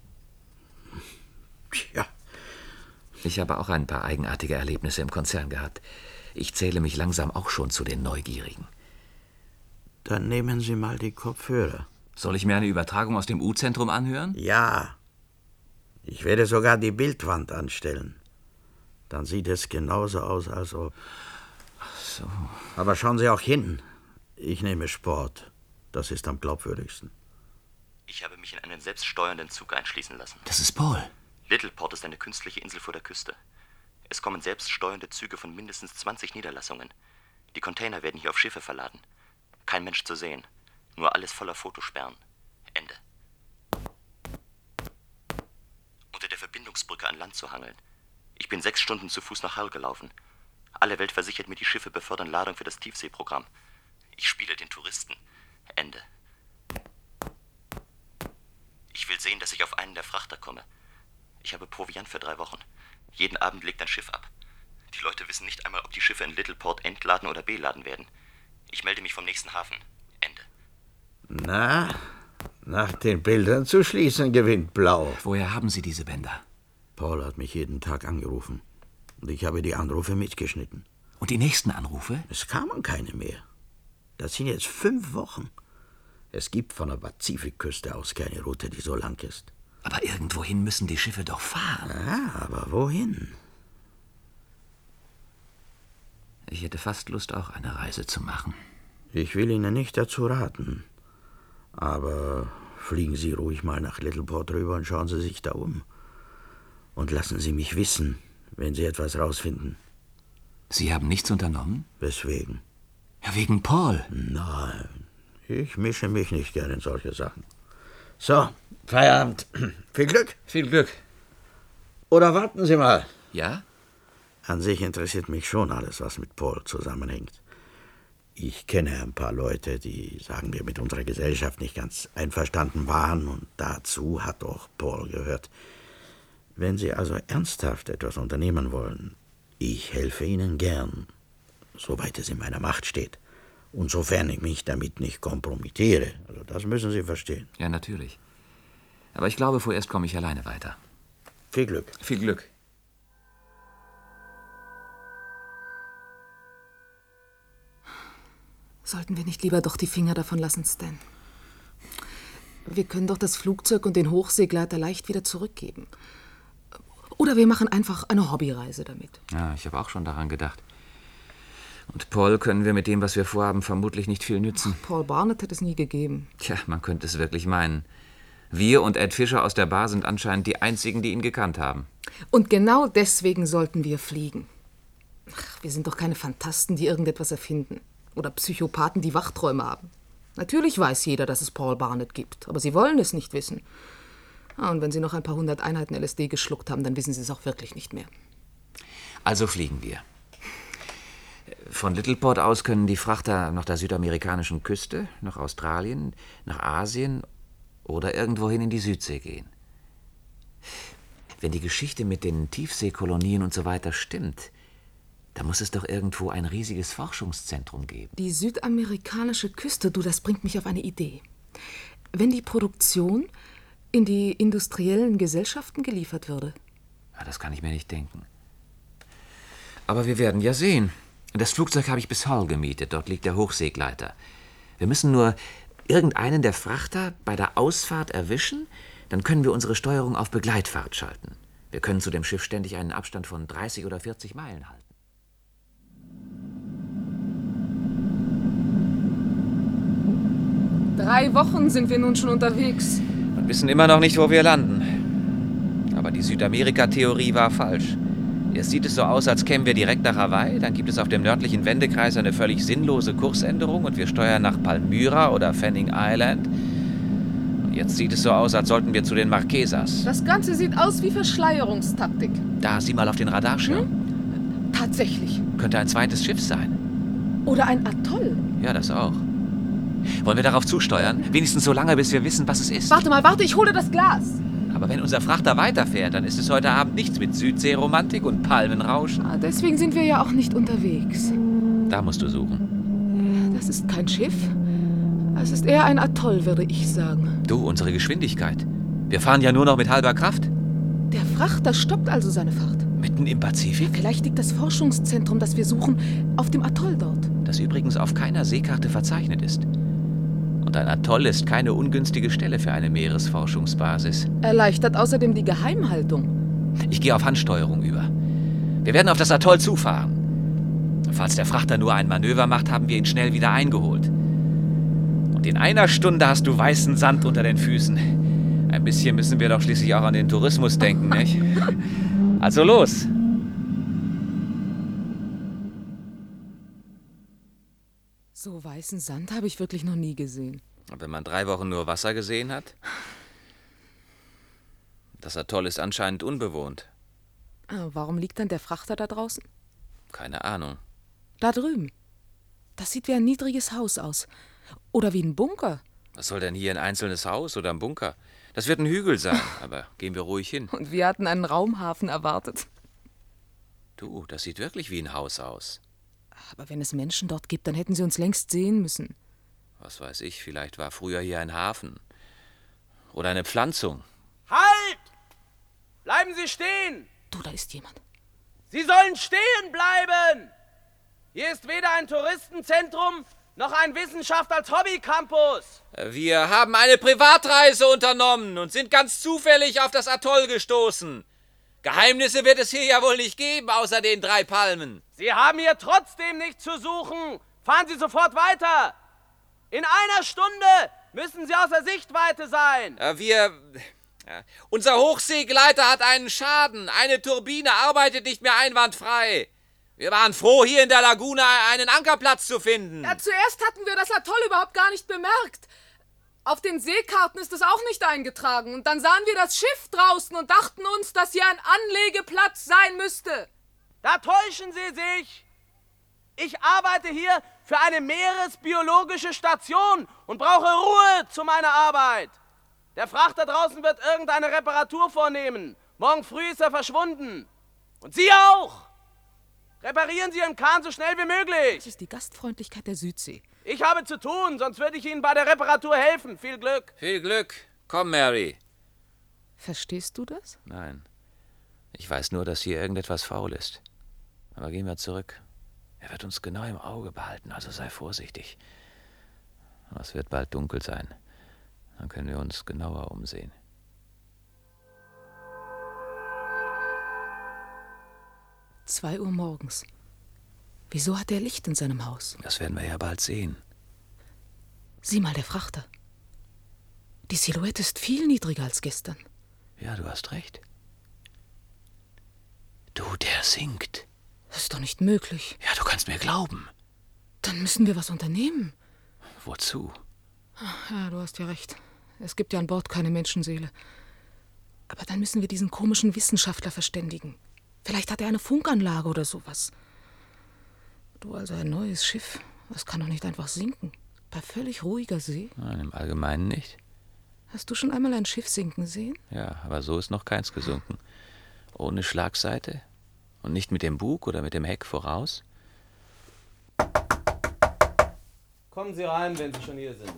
Tja. Ich habe auch ein paar eigenartige Erlebnisse im Konzern gehabt. Ich zähle mich langsam auch schon zu den Neugierigen. Dann nehmen Sie mal die Kopfhörer. Soll ich mir eine Übertragung aus dem U-Zentrum anhören? Ja. Ich werde sogar die Bildwand anstellen. Dann sieht es genauso aus, als ob... Ach so. Aber schauen Sie auch hin. Ich nehme Sport. Das ist am glaubwürdigsten. Ich habe mich in einen selbststeuernden Zug einschließen lassen. Das ist Paul. Littleport ist eine künstliche Insel vor der Küste. Es kommen selbststeuernde Züge von mindestens zwanzig Niederlassungen. Die Container werden hier auf Schiffe verladen. Kein Mensch zu sehen. Nur alles voller Fotosperren. Ende. Unter der Verbindungsbrücke an Land zu hangeln. Ich bin sechs Stunden zu Fuß nach Hull gelaufen. Alle Welt versichert mir, die Schiffe befördern Ladung für das Tiefseeprogramm. Ich spiele den Touristen. Ende. Ich will sehen, dass ich auf einen der Frachter komme. Ich habe Proviant für drei Wochen. Jeden Abend legt ein Schiff ab. Die Leute wissen nicht einmal, ob die Schiffe in Littleport entladen oder beladen werden. Ich melde mich vom nächsten Hafen. Ende. Na, nach den Bildern zu schließen gewinnt Blau. Woher haben Sie diese Bänder? Paul hat mich jeden Tag angerufen. Und ich habe die Anrufe mitgeschnitten. Und die nächsten Anrufe? Es kamen keine mehr. Das sind jetzt fünf Wochen. Es gibt von der Pazifikküste aus keine Route, die so lang ist. Aber irgendwohin müssen die Schiffe doch fahren. Ja, aber wohin? Ich hätte fast Lust, auch eine Reise zu machen. Ich will Ihnen nicht dazu raten. Aber fliegen Sie ruhig mal nach Littleport rüber und schauen Sie sich da um. Und lassen Sie mich wissen, wenn Sie etwas rausfinden. Sie haben nichts unternommen? Weswegen? Ja, wegen Paul. Nein, ich mische mich nicht gern in solche Sachen. So, Feierabend. Viel Glück. Viel Glück. Oder warten Sie mal. Ja? An sich interessiert mich schon alles, was mit Paul zusammenhängt. Ich kenne ein paar Leute, die, sagen wir, mit unserer Gesellschaft nicht ganz einverstanden waren, und dazu hat auch Paul gehört. Wenn Sie also ernsthaft etwas unternehmen wollen, ich helfe Ihnen gern, soweit es in meiner Macht steht. Und sofern ich mich damit nicht kompromittiere. Also das müssen Sie verstehen. Ja, natürlich. Aber ich glaube, vorerst komme ich alleine weiter. Viel Glück. Viel Glück. Sollten wir nicht lieber doch die Finger davon lassen, Stan? Wir können doch das Flugzeug und den Hochseegleiter leicht wieder zurückgeben. Oder wir machen einfach eine Hobbyreise damit. Ja, ich habe auch schon daran gedacht. Und Paul können wir mit dem, was wir vorhaben, vermutlich nicht viel nützen. Ach, Paul Barnett hat es nie gegeben. Tja, man könnte es wirklich meinen. Wir und Ed Fischer aus der Bar sind anscheinend die Einzigen, die ihn gekannt haben. Und genau deswegen sollten wir fliegen. Ach, wir sind doch keine Phantasten, die irgendetwas erfinden. Oder Psychopathen, die Wachträume haben. Natürlich weiß jeder, dass es Paul Barnett gibt, aber sie wollen es nicht wissen. Ah, und wenn sie noch ein paar hundert Einheiten L S D geschluckt haben, dann wissen sie es auch wirklich nicht mehr. Also fliegen wir. Von Littleport aus können die Frachter nach der südamerikanischen Küste, nach Australien, nach Asien oder irgendwohin in die Südsee gehen. Wenn die Geschichte mit den Tiefseekolonien und so weiter stimmt, da muss es doch irgendwo ein riesiges Forschungszentrum geben. Die südamerikanische Küste, du, das bringt mich auf eine Idee. Wenn die Produktion in die industriellen Gesellschaften geliefert würde. Ja, das kann ich mir nicht denken. Aber wir werden ja sehen. Das Flugzeug habe ich bis Hull gemietet. Dort liegt der Hochseegleiter. Wir müssen nur irgendeinen der Frachter bei der Ausfahrt erwischen, dann können wir unsere Steuerung auf Begleitfahrt schalten. Wir können zu dem Schiff ständig einen Abstand von dreißig oder vierzig Meilen halten. Drei Wochen sind wir nun schon unterwegs. Und wissen immer noch nicht, wo wir landen. Aber die Südamerika-Theorie war falsch. Erst sieht es so aus, als kämen wir direkt nach Hawaii, dann gibt es auf dem nördlichen Wendekreis eine völlig sinnlose Kursänderung und wir steuern nach Palmyra oder Fanning Island. Und jetzt sieht es so aus, als sollten wir zu den Marquesas. Das Ganze sieht aus wie Verschleierungstaktik. Da, sieh mal auf den Radarschirm. Hm? Tatsächlich. Könnte ein zweites Schiff sein. Oder ein Atoll. Ja, das auch. Wollen wir darauf zusteuern? Wenigstens so lange, bis wir wissen, was es ist. Warte mal, warte, ich hole das Glas. Aber wenn unser Frachter weiterfährt, dann ist es heute Abend nichts mit Südseeromantik und Palmenrauschen. Ah, deswegen sind wir ja auch nicht unterwegs. Da musst du suchen. Das ist kein Schiff. Es ist eher ein Atoll, würde ich sagen. Du, unsere Geschwindigkeit. Wir fahren ja nur noch mit halber Kraft. Der Frachter stoppt also seine Fahrt. Mitten im Pazifik? Vielleicht liegt das Forschungszentrum, das wir suchen, auf dem Atoll dort. Das übrigens auf keiner Seekarte verzeichnet ist. Und ein Atoll ist keine ungünstige Stelle für eine Meeresforschungsbasis. Erleichtert außerdem die Geheimhaltung. Ich gehe auf Handsteuerung über. Wir werden auf das Atoll zufahren. Falls der Frachter nur ein Manöver macht, haben wir ihn schnell wieder eingeholt. Und in einer Stunde hast du weißen Sand unter den Füßen. Ein bisschen müssen wir doch schließlich auch an den Tourismus denken, nicht? Also los! So weißen Sand habe ich wirklich noch nie gesehen. Und wenn man drei Wochen nur Wasser gesehen hat? Das Atoll ist anscheinend unbewohnt. Ah, warum liegt dann der Frachter da draußen? Keine Ahnung. Da drüben. Das sieht wie ein niedriges Haus aus. Oder wie ein Bunker. Was soll denn hier ein einzelnes Haus oder ein Bunker? Das wird ein Hügel sein, aber gehen wir ruhig hin. Und wir hatten einen Raumhafen erwartet. Du, das sieht wirklich wie ein Haus aus. Aber wenn es Menschen dort gibt, dann hätten sie uns längst sehen müssen. Was weiß ich, vielleicht war früher hier ein Hafen. Oder eine Pflanzung. Halt! Bleiben Sie stehen! Du, da ist jemand. Sie sollen stehen bleiben! Hier ist weder ein Touristenzentrum, noch ein Wissenschaft als Hobbycampus. Wir haben eine Privatreise unternommen und sind ganz zufällig auf das Atoll gestoßen. Geheimnisse wird es hier ja wohl nicht geben, außer den drei Palmen. Sie haben hier trotzdem nichts zu suchen. Fahren Sie sofort weiter. In einer Stunde müssen Sie außer Sichtweite sein. Wir... Unser Hochseegleiter hat einen Schaden. Eine Turbine arbeitet nicht mehr einwandfrei. Wir waren froh, hier in der Lagune einen Ankerplatz zu finden. Ja, zuerst hatten wir das Atoll überhaupt gar nicht bemerkt. Auf den Seekarten ist es auch nicht eingetragen. Und dann sahen wir das Schiff draußen und dachten uns, dass hier ein Anlegeplatz sein müsste. Da täuschen Sie sich. Ich arbeite hier für eine meeresbiologische Station und brauche Ruhe zu meiner Arbeit. Der Frachter draußen wird irgendeine Reparatur vornehmen. Morgen früh ist er verschwunden. Und Sie auch. Reparieren Sie Ihren Kahn so schnell wie möglich. Das ist die Gastfreundlichkeit der Südsee. Ich habe zu tun, sonst würde ich Ihnen bei der Reparatur helfen. Viel Glück. Viel Glück. Komm, Mary. Verstehst du das? Nein. Ich weiß nur, dass hier irgendetwas faul ist. Aber gehen wir zurück. Er wird uns genau im Auge behalten, also sei vorsichtig. Es wird bald dunkel sein. Dann können wir uns genauer umsehen. Zwei Uhr morgens. Wieso hat er Licht in seinem Haus? Das werden wir ja bald sehen. Sieh mal, der Frachter. Die Silhouette ist viel niedriger als gestern. Ja, du hast recht. Du, der singt. Das ist doch nicht möglich. Ja, du kannst mir glauben. Dann müssen wir was unternehmen. Wozu? Ach, ja, du hast ja recht. Es gibt ja an Bord keine Menschenseele. Aber dann müssen wir diesen komischen Wissenschaftler verständigen. Vielleicht hat er eine Funkanlage oder sowas. Du, also ein neues Schiff, das kann doch nicht einfach sinken. Bei völlig ruhiger See. Nein, im Allgemeinen nicht. Hast du schon einmal ein Schiff sinken sehen? Ja, aber so ist noch keins gesunken. Ohne Schlagseite und nicht mit dem Bug oder mit dem Heck voraus. Kommen Sie rein, wenn Sie schon hier sind.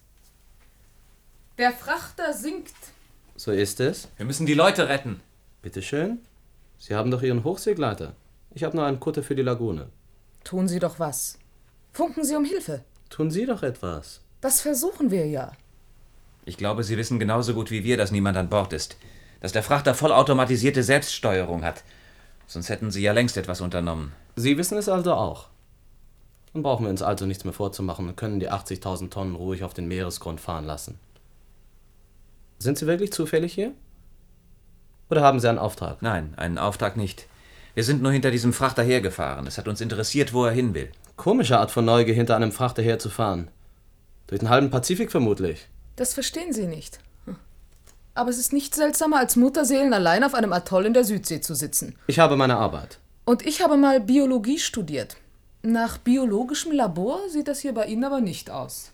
Der Frachter sinkt. So ist es. Wir müssen die Leute retten. Bitte schön. Sie haben doch Ihren Hochseegleiter. Ich habe nur einen Kutter für die Lagune. Tun Sie doch was. Funken Sie um Hilfe. Tun Sie doch etwas. Das versuchen wir ja. Ich glaube, Sie wissen genauso gut wie wir, dass niemand an Bord ist. Dass der Frachter vollautomatisierte Selbststeuerung hat. Sonst hätten Sie ja längst etwas unternommen. Sie wissen es also auch. Dann brauchen wir uns also nichts mehr vorzumachen und können die achtzigtausend Tonnen ruhig auf den Meeresgrund fahren lassen. Sind Sie wirklich zufällig hier? Oder haben Sie einen Auftrag? Nein, einen Auftrag nicht. Wir sind nur hinter diesem Frachter hergefahren. Es hat uns interessiert, wo er hin will. Komische Art von Neugier, hinter einem Frachter herzufahren. Durch den halben Pazifik vermutlich. Das verstehen Sie nicht. Aber es ist nicht seltsamer, als Mutterseelen allein auf einem Atoll in der Südsee zu sitzen. Ich habe meine Arbeit. Und ich habe mal Biologie studiert. Nach biologischem Labor sieht das hier bei Ihnen aber nicht aus.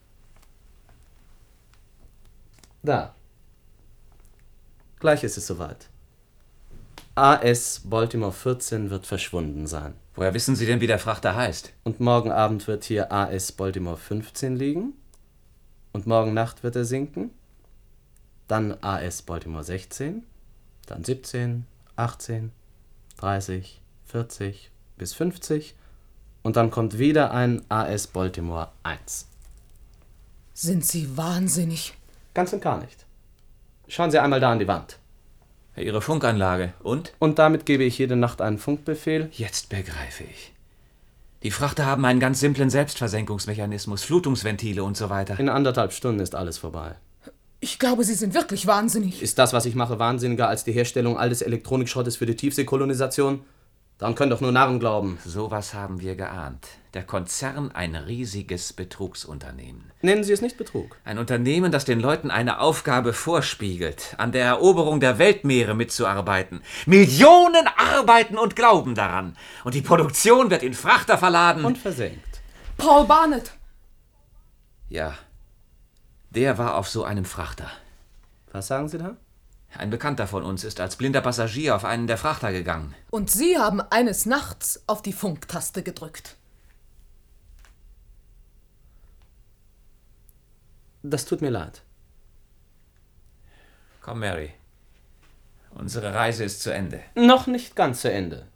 Da. Gleich ist es soweit. A S Baltimore vierzehn wird verschwunden sein. Woher wissen Sie denn, wie der Frachter heißt? Und morgen Abend wird hier A S Baltimore fünfzehn liegen. Und morgen Nacht wird er sinken. Dann A S Baltimore sechzehn. Dann siebzehn, achtzehn, dreißig, vierzig bis fünfzig. Und dann kommt wieder ein A S Baltimore eins. Sind Sie wahnsinnig? Ganz und gar nicht. Schauen Sie einmal da an die Wand. Ihre Funkanlage. Und? Und damit gebe ich jede Nacht einen Funkbefehl. Jetzt begreife ich. Die Frachter haben einen ganz simplen Selbstversenkungsmechanismus, Flutungsventile und so weiter. In anderthalb Stunden ist alles vorbei. Ich glaube, Sie sind wirklich wahnsinnig. Ist das, was ich mache, wahnsinniger als die Herstellung all des Elektronikschrottes für die Tiefseekolonisation? Daran können doch nur Narren glauben. Sowas haben wir geahnt. Der Konzern ein riesiges Betrugsunternehmen. Nennen Sie es nicht Betrug. Ein Unternehmen, das den Leuten eine Aufgabe vorspiegelt, an der Eroberung der Weltmeere mitzuarbeiten. Millionen arbeiten und glauben daran. Und die Produktion wird in Frachter verladen. Und versenkt. Paul Barnett! Ja, der war auf so einem Frachter. Was sagen Sie da? Ein Bekannter von uns ist als blinder Passagier auf einen der Frachter gegangen. Und Sie haben eines Nachts auf die Funktaste gedrückt. Das tut mir leid. Komm, Mary. Unsere Reise ist zu Ende. Noch nicht ganz zu Ende.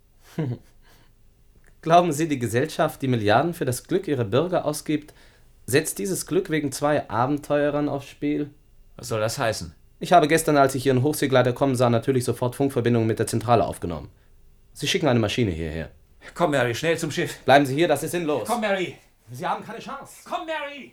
Glauben Sie, die Gesellschaft, die Milliarden für das Glück ihrer Bürger ausgibt, setzt dieses Glück wegen zwei Abenteurern aufs Spiel? Was soll das heißen? Ich habe gestern, als ich Ihren Hochseegleiter kommen sah, natürlich sofort Funkverbindungen mit der Zentrale aufgenommen. Sie schicken eine Maschine hierher. Komm, Mary, schnell zum Schiff. Bleiben Sie hier, das ist sinnlos. Komm, Mary. Sie haben keine Chance. Komm, Mary.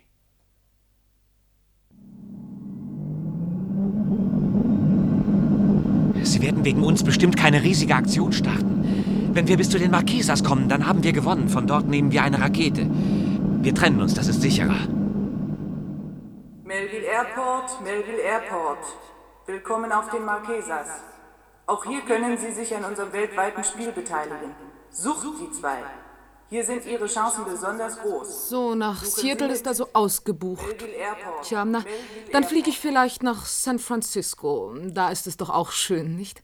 Sie werden wegen uns bestimmt keine riesige Aktion starten. Wenn wir bis zu den Marquesas kommen, dann haben wir gewonnen. Von dort nehmen wir eine Rakete. Wir trennen uns, das ist sicherer. Melville Airport, Melville Airport. Willkommen auf den Marquesas. Auch hier können Sie sich an unserem weltweiten Spiel beteiligen. Sucht die zwei. Hier sind Ihre Chancen besonders groß. So, nach Seattle ist er so ausgebucht. Tja, na, dann fliege ich vielleicht nach San Francisco. Da ist es doch auch schön, nicht?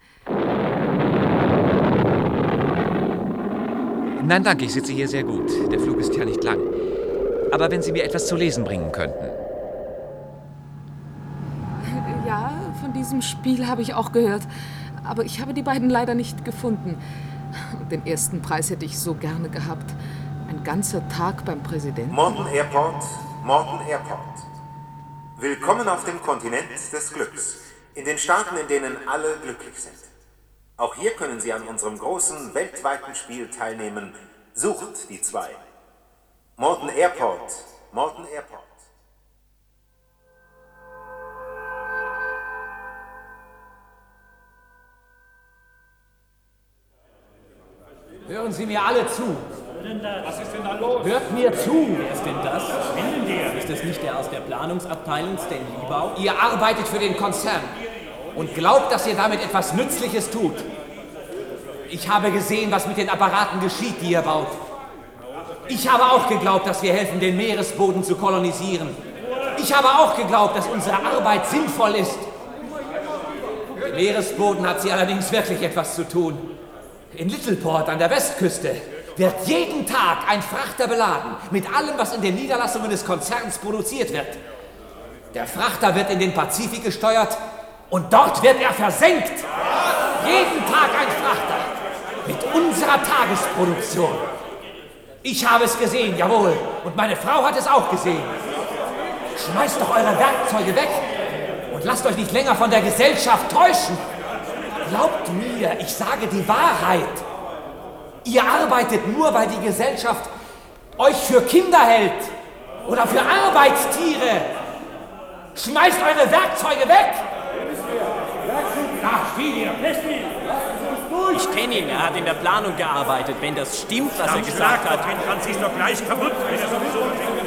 Nein, danke, ich sitze hier sehr gut. Der Flug ist ja nicht lang. Aber wenn Sie mir etwas zu lesen bringen könnten. Ja, von diesem Spiel habe ich auch gehört. Aber ich habe die beiden leider nicht gefunden. Den ersten Preis hätte ich so gerne gehabt. Ein ganzer Tag beim Präsidenten. Morton Airport, Morton Airport. Willkommen auf dem Kontinent des Glücks. In den Staaten, in denen alle glücklich sind. Auch hier können Sie an unserem großen weltweiten Spiel teilnehmen. Sucht die zwei. Morton Airport, Morton Airport. Hören Sie mir alle zu. Was ist denn da los? Hört mir zu. Wer ist denn das? Was will denn der? Ist es nicht der aus der Planungsabteilung, Stan Liebau? Ihr arbeitet für den Konzern und glaubt, dass ihr damit etwas Nützliches tut. Ich habe gesehen, was mit den Apparaten geschieht, die ihr baut. Ich habe auch geglaubt, dass wir helfen, den Meeresboden zu kolonisieren. Ich habe auch geglaubt, dass unsere Arbeit sinnvoll ist. Im Meeresboden hat sie allerdings wirklich etwas zu tun. In Littleport an der Westküste wird jeden Tag ein Frachter beladen mit allem, was in den Niederlassungen des Konzerns produziert wird. Der Frachter wird in den Pazifik gesteuert und dort wird er versenkt. Jeden Tag ein Frachter mit unserer Tagesproduktion. Ich habe es gesehen, jawohl, und meine Frau hat es auch gesehen. Schmeißt doch eure Werkzeuge weg und lasst euch nicht länger von der Gesellschaft täuschen. Glaubt mir, ich sage die Wahrheit. Ihr arbeitet nur, weil die Gesellschaft euch für Kinder hält oder für Arbeitstiere. Schmeißt eure Werkzeuge weg! Da steht ihr! Ich kenne ihn, er hat in der Planung gearbeitet. Wenn das stimmt, was er gesagt hat. Den Transistor gleich kaputt, wenn er sowieso...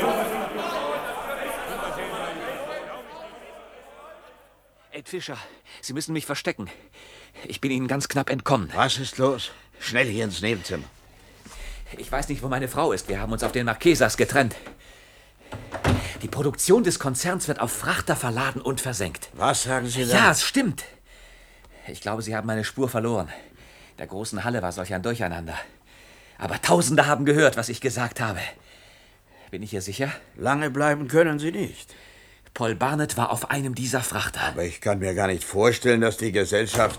Ed Fischer, Sie müssen mich verstecken. Ich bin Ihnen ganz knapp entkommen. Was ist los? Schnell hier ins Nebenzimmer. Ich weiß nicht, wo meine Frau ist. Wir haben uns auf den Marquesas getrennt. Die Produktion des Konzerns wird auf Frachter verladen und versenkt. Was sagen Sie da? Ja, es stimmt. Ich glaube, Sie haben meine Spur verloren. In der großen Halle war solch ein Durcheinander. Aber Tausende haben gehört, was ich gesagt habe. Bin ich hier sicher? Lange bleiben können Sie nicht. Paul Barnett war auf einem dieser Frachter. Aber ich kann mir gar nicht vorstellen, dass die Gesellschaft...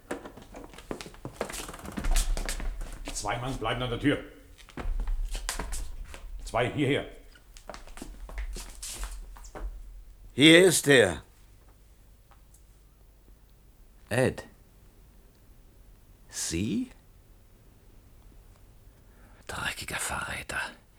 Zwei Mann bleiben an der Tür. Zwei hierher. Hier ist er. Ed. Sie? Dreckiger Verräter.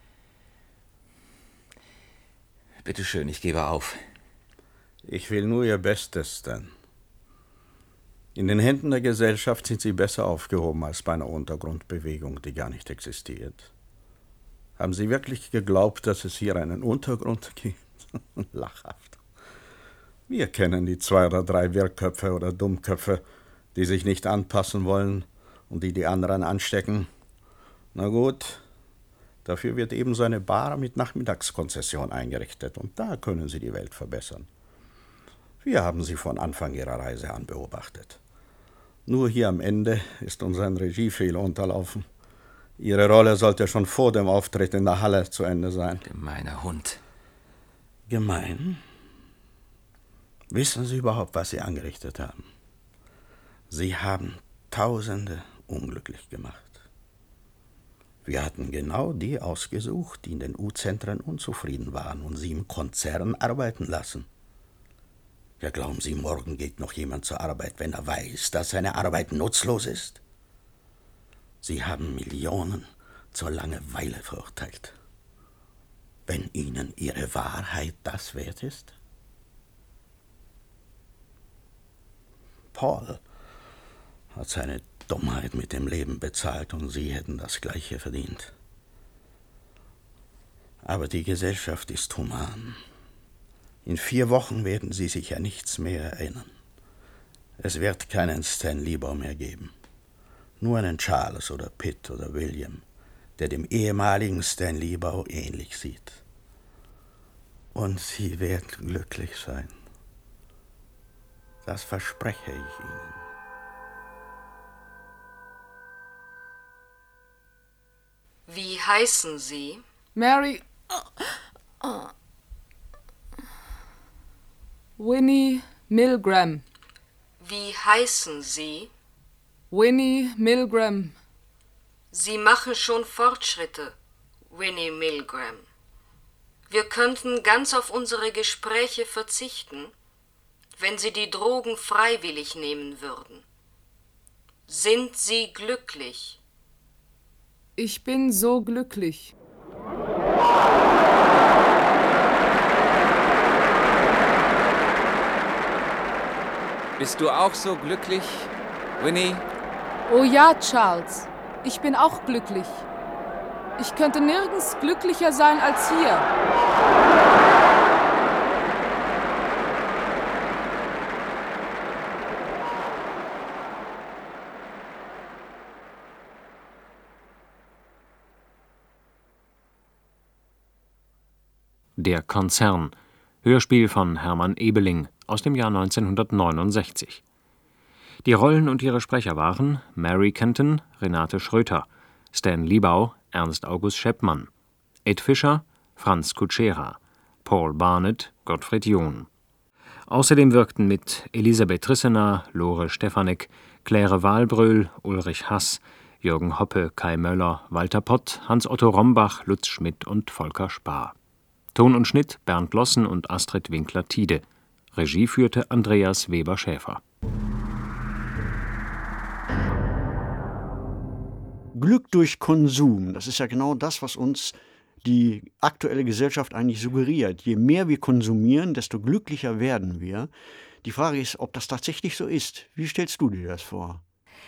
Bitte schön, ich gebe auf. Ich will nur Ihr Bestes, Stan. In den Händen der Gesellschaft sind Sie besser aufgehoben als bei einer Untergrundbewegung, die gar nicht existiert. Haben Sie wirklich geglaubt, dass es hier einen Untergrund gibt? Lachhaft. Wir kennen die zwei oder drei Wirrköpfe oder Dummköpfe, die sich nicht anpassen wollen und die die anderen anstecken. Na gut, dafür wird eben so eine Bar mit Nachmittagskonzession eingerichtet und da können Sie die Welt verbessern. Wir haben Sie von Anfang Ihrer Reise an beobachtet. Nur hier am Ende ist uns ein Regiefehler unterlaufen. Ihre Rolle sollte schon vor dem Auftritt in der Halle zu Ende sein. Gemeiner Hund. Gemein? Wissen Sie überhaupt, was Sie angerichtet haben? Sie haben Tausende unglücklich gemacht. Wir hatten genau die ausgesucht, die in den U-Zentren unzufrieden waren und sie im Konzern arbeiten lassen. Ja, glauben Sie, morgen geht noch jemand zur Arbeit, wenn er weiß, dass seine Arbeit nutzlos ist? Sie haben Millionen zur Langeweile verurteilt. Wenn Ihnen Ihre Wahrheit das wert ist? Paul hat seine Dummheit mit dem Leben bezahlt und Sie hätten das Gleiche verdient. Aber die Gesellschaft ist human. In vier Wochen werden Sie sich ja nichts mehr erinnern. Es wird keinen Stan Liebau mehr geben. Nur einen Charles oder Pitt oder William, der dem ehemaligen Stan Liebau ähnlich sieht. Und Sie werden glücklich sein. Das verspreche ich Ihnen. Wie heißen Sie? Mary. Winnie Milgram. Wie heißen Sie? Winnie Milgram. Sie machen schon Fortschritte, Winnie Milgram. Wir könnten ganz auf unsere Gespräche verzichten, wenn Sie die Drogen freiwillig nehmen würden. Sind Sie glücklich? Ich bin so glücklich. Bist du auch so glücklich, Winnie? Oh ja, Charles. Ich bin auch glücklich. Ich könnte nirgends glücklicher sein als hier. Der Konzern. Hörspiel von Hermann Ebeling aus dem Jahr neunzehnhundertneunundsechzig. Die Rollen und ihre Sprecher waren Mary Kenton, Renate Schröter, Stan Liebau, Ernst August Scheppmann, Ed Fischer, Franz Kutschera, Paul Barnett, Gottfried John. Außerdem wirkten mit Elisabeth Trissener, Lore Stefanek, Claire Wahlbröhl, Ulrich Hass, Jürgen Hoppe, Kai Möller, Walter Pott, Hans-Otto Rombach, Lutz Schmidt und Volker Spahr. Ton und Schnitt Bernd Lossen und Astrid Winkler-Tiede. Regie führte Andreas Weber-Schäfer. Glück durch Konsum, das ist ja genau das, was uns die aktuelle Gesellschaft eigentlich suggeriert. Je mehr wir konsumieren, desto glücklicher werden wir. Die Frage ist, ob das tatsächlich so ist. Wie stellst du dir das vor?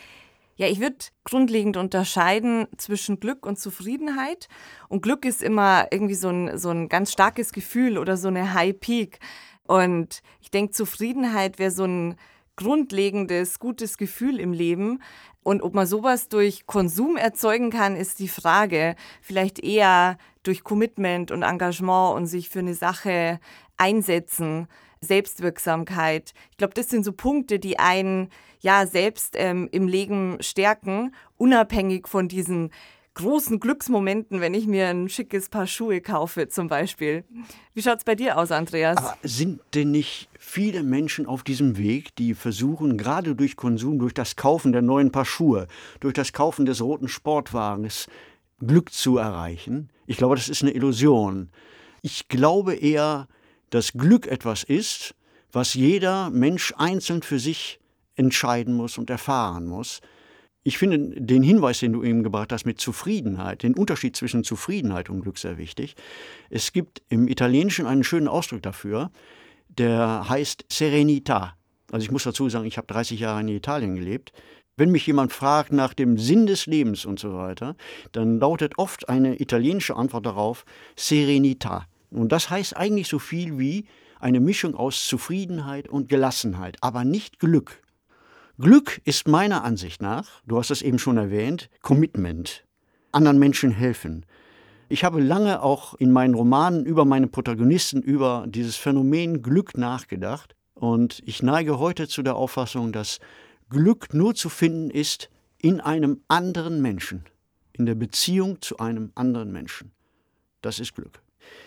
Ja, ich würde grundlegend unterscheiden zwischen Glück und Zufriedenheit. Und Glück ist immer irgendwie so ein, so ein ganz starkes Gefühl oder so eine High Peak. Und ich denke, Zufriedenheit wäre so ein grundlegendes, gutes Gefühl im Leben. Und ob man sowas durch Konsum erzeugen kann, ist die Frage. Vielleicht eher durch Commitment und Engagement und sich für eine Sache einsetzen. Selbstwirksamkeit. Ich glaube, das sind so Punkte, die einen ja selbst ähm, im Leben stärken, unabhängig von diesen großen Glücksmomenten, wenn ich mir ein schickes Paar Schuhe kaufe zum Beispiel. Wie schaut es bei dir aus, Andreas? Aber sind denn nicht viele Menschen auf diesem Weg, die versuchen, gerade durch Konsum, durch das Kaufen der neuen Paar Schuhe, durch das Kaufen des roten Sportwagens Glück zu erreichen? Ich glaube, das ist eine Illusion. Ich glaube eher, dass Glück etwas ist, was jeder Mensch einzeln für sich entscheiden muss und erfahren muss. Ich finde den Hinweis, den du eben gebracht hast mit Zufriedenheit, den Unterschied zwischen Zufriedenheit und Glück sehr wichtig. Es gibt im Italienischen einen schönen Ausdruck dafür, der heißt Serenità. Also ich muss dazu sagen, ich habe dreißig Jahre in Italien gelebt. Wenn mich jemand fragt nach dem Sinn des Lebens und so weiter, dann lautet oft eine italienische Antwort darauf Serenità. Und das heißt eigentlich so viel wie eine Mischung aus Zufriedenheit und Gelassenheit, aber nicht Glück. Glück ist meiner Ansicht nach, du hast es eben schon erwähnt, Commitment, anderen Menschen helfen. Ich habe lange auch in meinen Romanen über meine Protagonisten, über dieses Phänomen Glück nachgedacht. Und ich neige heute zu der Auffassung, dass Glück nur zu finden ist in einem anderen Menschen, in der Beziehung zu einem anderen Menschen. Das ist Glück.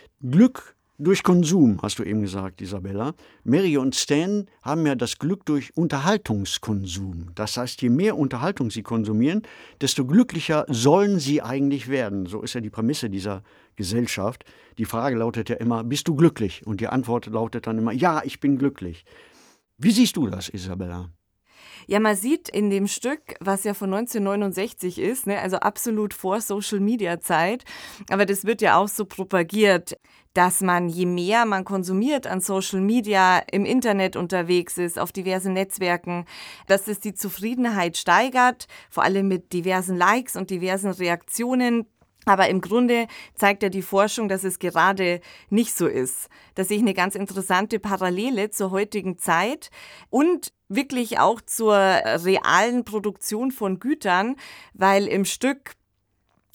Glück durch Konsum, hast du eben gesagt, Isabella. Mary und Stan haben ja das Glück durch Unterhaltungskonsum. Das heißt, je mehr Unterhaltung sie konsumieren, desto glücklicher sollen sie eigentlich werden. So ist ja die Prämisse dieser Gesellschaft. Die Frage lautet ja immer, bist du glücklich? Und die Antwort lautet dann immer, ja, ich bin glücklich. Wie siehst du das, Isabella? Ja, man sieht in dem Stück, was ja von neunzehnhundertneunundsechzig ist, ne, also absolut vor Social-Media-Zeit, aber das wird ja auch so propagiert, dass man, je mehr man konsumiert an Social Media, im Internet unterwegs ist, auf diversen Netzwerken, dass es die Zufriedenheit steigert, vor allem mit diversen Likes und diversen Reaktionen. Aber im Grunde zeigt ja die Forschung, dass es gerade nicht so ist. Da sehe ich eine ganz interessante Parallele zur heutigen Zeit und wirklich auch zur realen Produktion von Gütern, weil im Stück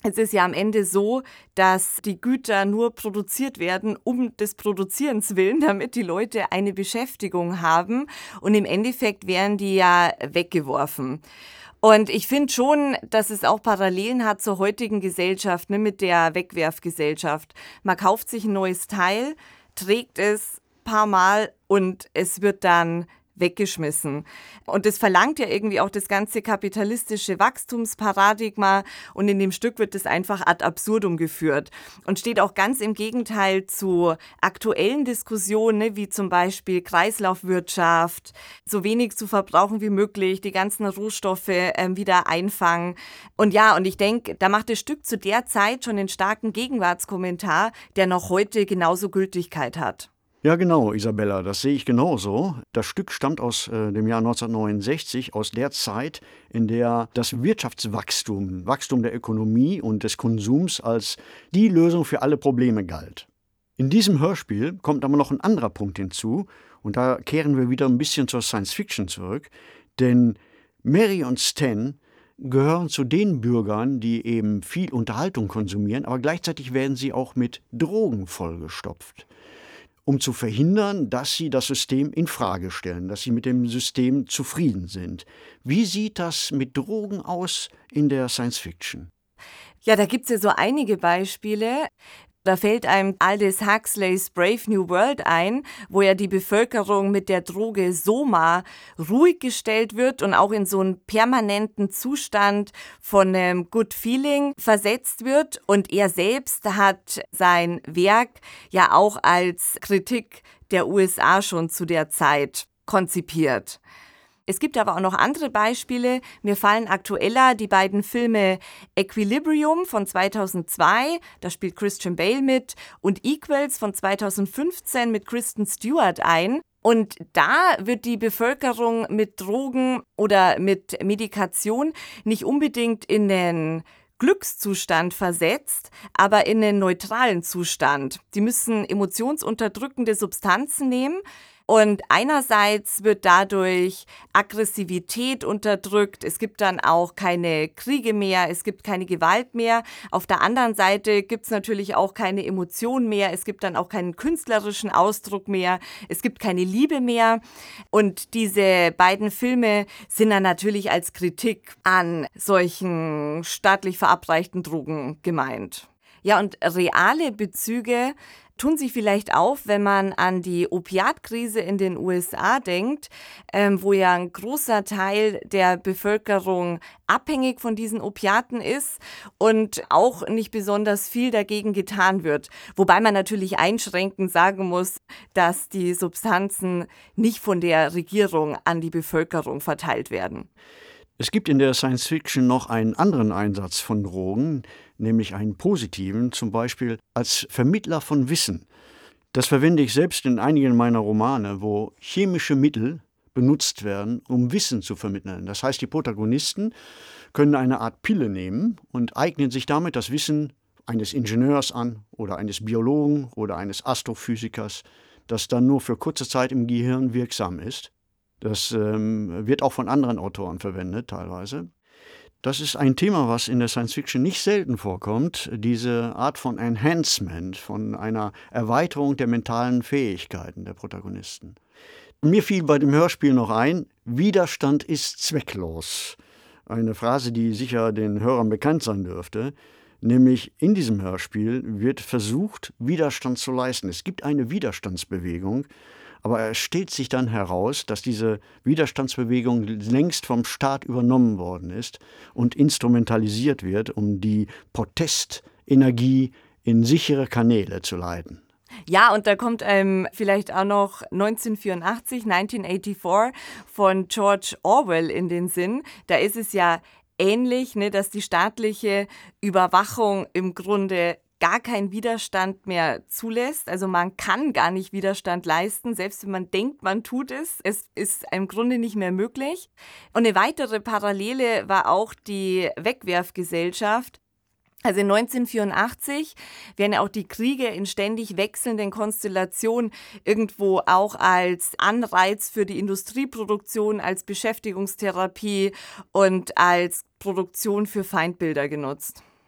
Es ist ja am Ende so, dass die Güter nur produziert werden, um des Produzierens willen, damit die Leute eine Beschäftigung haben. Und im Endeffekt werden die ja weggeworfen. Und ich finde schon, dass es auch Parallelen hat zur heutigen Gesellschaft, ne, mit der Wegwerfgesellschaft. Man kauft sich ein neues Teil, trägt es ein paar Mal und es wird dann weggeschmissen. Und das verlangt ja irgendwie auch das ganze kapitalistische Wachstumsparadigma und in dem Stück wird das einfach ad absurdum geführt und steht auch ganz im Gegenteil zu aktuellen Diskussionen, ne, wie zum Beispiel Kreislaufwirtschaft, so wenig zu verbrauchen wie möglich, die ganzen Rohstoffe ähm, wieder einfangen. Und ja, und ich denke, da macht das Stück zu der Zeit schon einen starken Gegenwartskommentar, der noch heute genauso Gültigkeit hat. Ja, genau, Isabella, das sehe ich genauso. Das Stück stammt aus äh, dem Jahr neunzehnhundertneunundsechzig, aus der Zeit, in der das Wirtschaftswachstum, Wachstum der Ökonomie und des Konsums als die Lösung für alle Probleme galt. In diesem Hörspiel kommt aber noch ein anderer Punkt hinzu, und da kehren wir wieder ein bisschen zur Science-Fiction zurück, denn Mary und Stan gehören zu den Bürgern, die eben viel Unterhaltung konsumieren, aber gleichzeitig werden sie auch mit Drogen vollgestopft, um zu verhindern, dass sie das System in Frage stellen, dass sie mit dem System zufrieden sind. Wie sieht das mit Drogen aus in der Science Fiction? Ja, da gibt es ja so einige Beispiele. Da fällt einem Aldous Huxleys Brave New World ein, wo ja die Bevölkerung mit der Droge Soma ruhig gestellt wird und auch in so einen permanenten Zustand von einem Good Feeling versetzt wird. Und er selbst hat sein Werk ja auch als Kritik der U S A schon zu der Zeit konzipiert. Es gibt aber auch noch andere Beispiele. Mir fallen aktueller die beiden Filme Equilibrium von zweitausendzwei, da spielt Christian Bale mit, und Equals von zweitausendfünfzehn mit Kristen Stewart ein. Und da wird die Bevölkerung mit Drogen oder mit Medikation nicht unbedingt in den Glückszustand versetzt, aber in einen neutralen Zustand. Die müssen emotionsunterdrückende Substanzen nehmen. Und einerseits wird dadurch Aggressivität unterdrückt, es gibt dann auch keine Kriege mehr, es gibt keine Gewalt mehr. Auf der anderen Seite gibt es natürlich auch keine Emotion mehr, es gibt dann auch keinen künstlerischen Ausdruck mehr, es gibt keine Liebe mehr. Und diese beiden Filme sind dann natürlich als Kritik an solchen staatlich verabreichten Drogen gemeint. Ja, und reale Bezüge tun sich vielleicht auf, wenn man an die Opiatkrise in den U S A denkt, ähm, wo ja ein großer Teil der Bevölkerung abhängig von diesen Opiaten ist und auch nicht besonders viel dagegen getan wird. Wobei man natürlich einschränkend sagen muss, dass die Substanzen nicht von der Regierung an die Bevölkerung verteilt werden. Es gibt in der Science Fiction noch einen anderen Einsatz von Drogen, nämlich einen positiven, zum Beispiel als Vermittler von Wissen. Das verwende ich selbst in einigen meiner Romane, wo chemische Mittel benutzt werden, um Wissen zu vermitteln. Das heißt, die Protagonisten können eine Art Pille nehmen und eignen sich damit das Wissen eines Ingenieurs an oder eines Biologen oder eines Astrophysikers, das dann nur für kurze Zeit im Gehirn wirksam ist. Das ähm, wird auch von anderen Autoren verwendet, teilweise. Das ist ein Thema, was in der Science-Fiction nicht selten vorkommt, diese Art von Enhancement, von einer Erweiterung der mentalen Fähigkeiten der Protagonisten. Mir fiel bei dem Hörspiel noch ein, Widerstand ist zwecklos. Eine Phrase, die sicher den Hörern bekannt sein dürfte. Nämlich in diesem Hörspiel wird versucht, Widerstand zu leisten. Es gibt eine Widerstandsbewegung, aber es stellt sich dann heraus, dass diese Widerstandsbewegung längst vom Staat übernommen worden ist und instrumentalisiert wird, um die Protestenergie in sichere Kanäle zu leiten. Ja, und da kommt einem vielleicht auch noch neunzehnhundertvierundachtzig, neunzehnhundertvierundachtzig von George Orwell in den Sinn. Da ist es ja ähnlich, ne, dass die staatliche Überwachung im Grunde gar keinen Widerstand mehr zulässt. Also man kann gar nicht Widerstand leisten, selbst wenn man denkt, man tut es. Es ist im Grunde nicht mehr möglich. Und eine weitere Parallele war auch die Wegwerfgesellschaft. Also neunzehnhundertvierundachtzig werden ja auch die Kriege in ständig wechselnden Konstellationen irgendwo auch als Anreiz für die Industrieproduktion, als Beschäftigungstherapie und als Produktion für Feindbilder genutzt.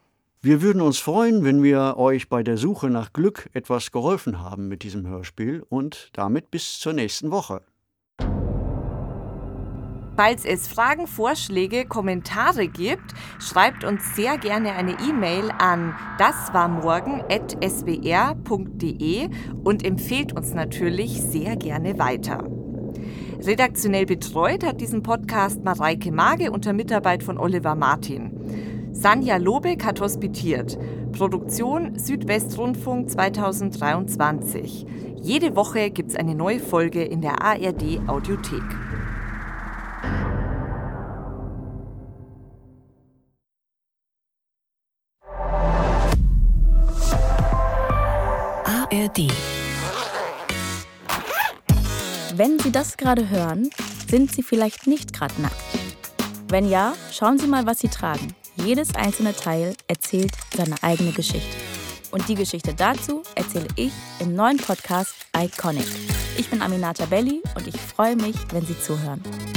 Wir würden uns freuen, wenn wir euch bei der Suche nach Glück etwas geholfen haben mit diesem Hörspiel und damit bis zur nächsten Woche. Falls es Fragen, Vorschläge, Kommentare gibt, schreibt uns sehr gerne eine E-Mail an daswarmorgen at s b r punkt d e und empfehlt uns natürlich sehr gerne weiter. Redaktionell betreut hat diesen Podcast Mareike Mage unter Mitarbeit von Oliver Martin. Sanja Lobeck hat hospitiert. Produktion Südwestrundfunk zweitausenddreiundzwanzig. Jede Woche gibt es eine neue Folge in der A R D Audiothek. A R D. Wenn Sie das gerade hören, sind Sie vielleicht nicht gerade nackt. Wenn ja, schauen Sie mal, was Sie tragen. Jedes einzelne Teil erzählt seine eigene Geschichte. Und die Geschichte dazu erzähle ich im neuen Podcast Iconic. Ich bin Aminata Belli und ich freue mich, wenn Sie zuhören.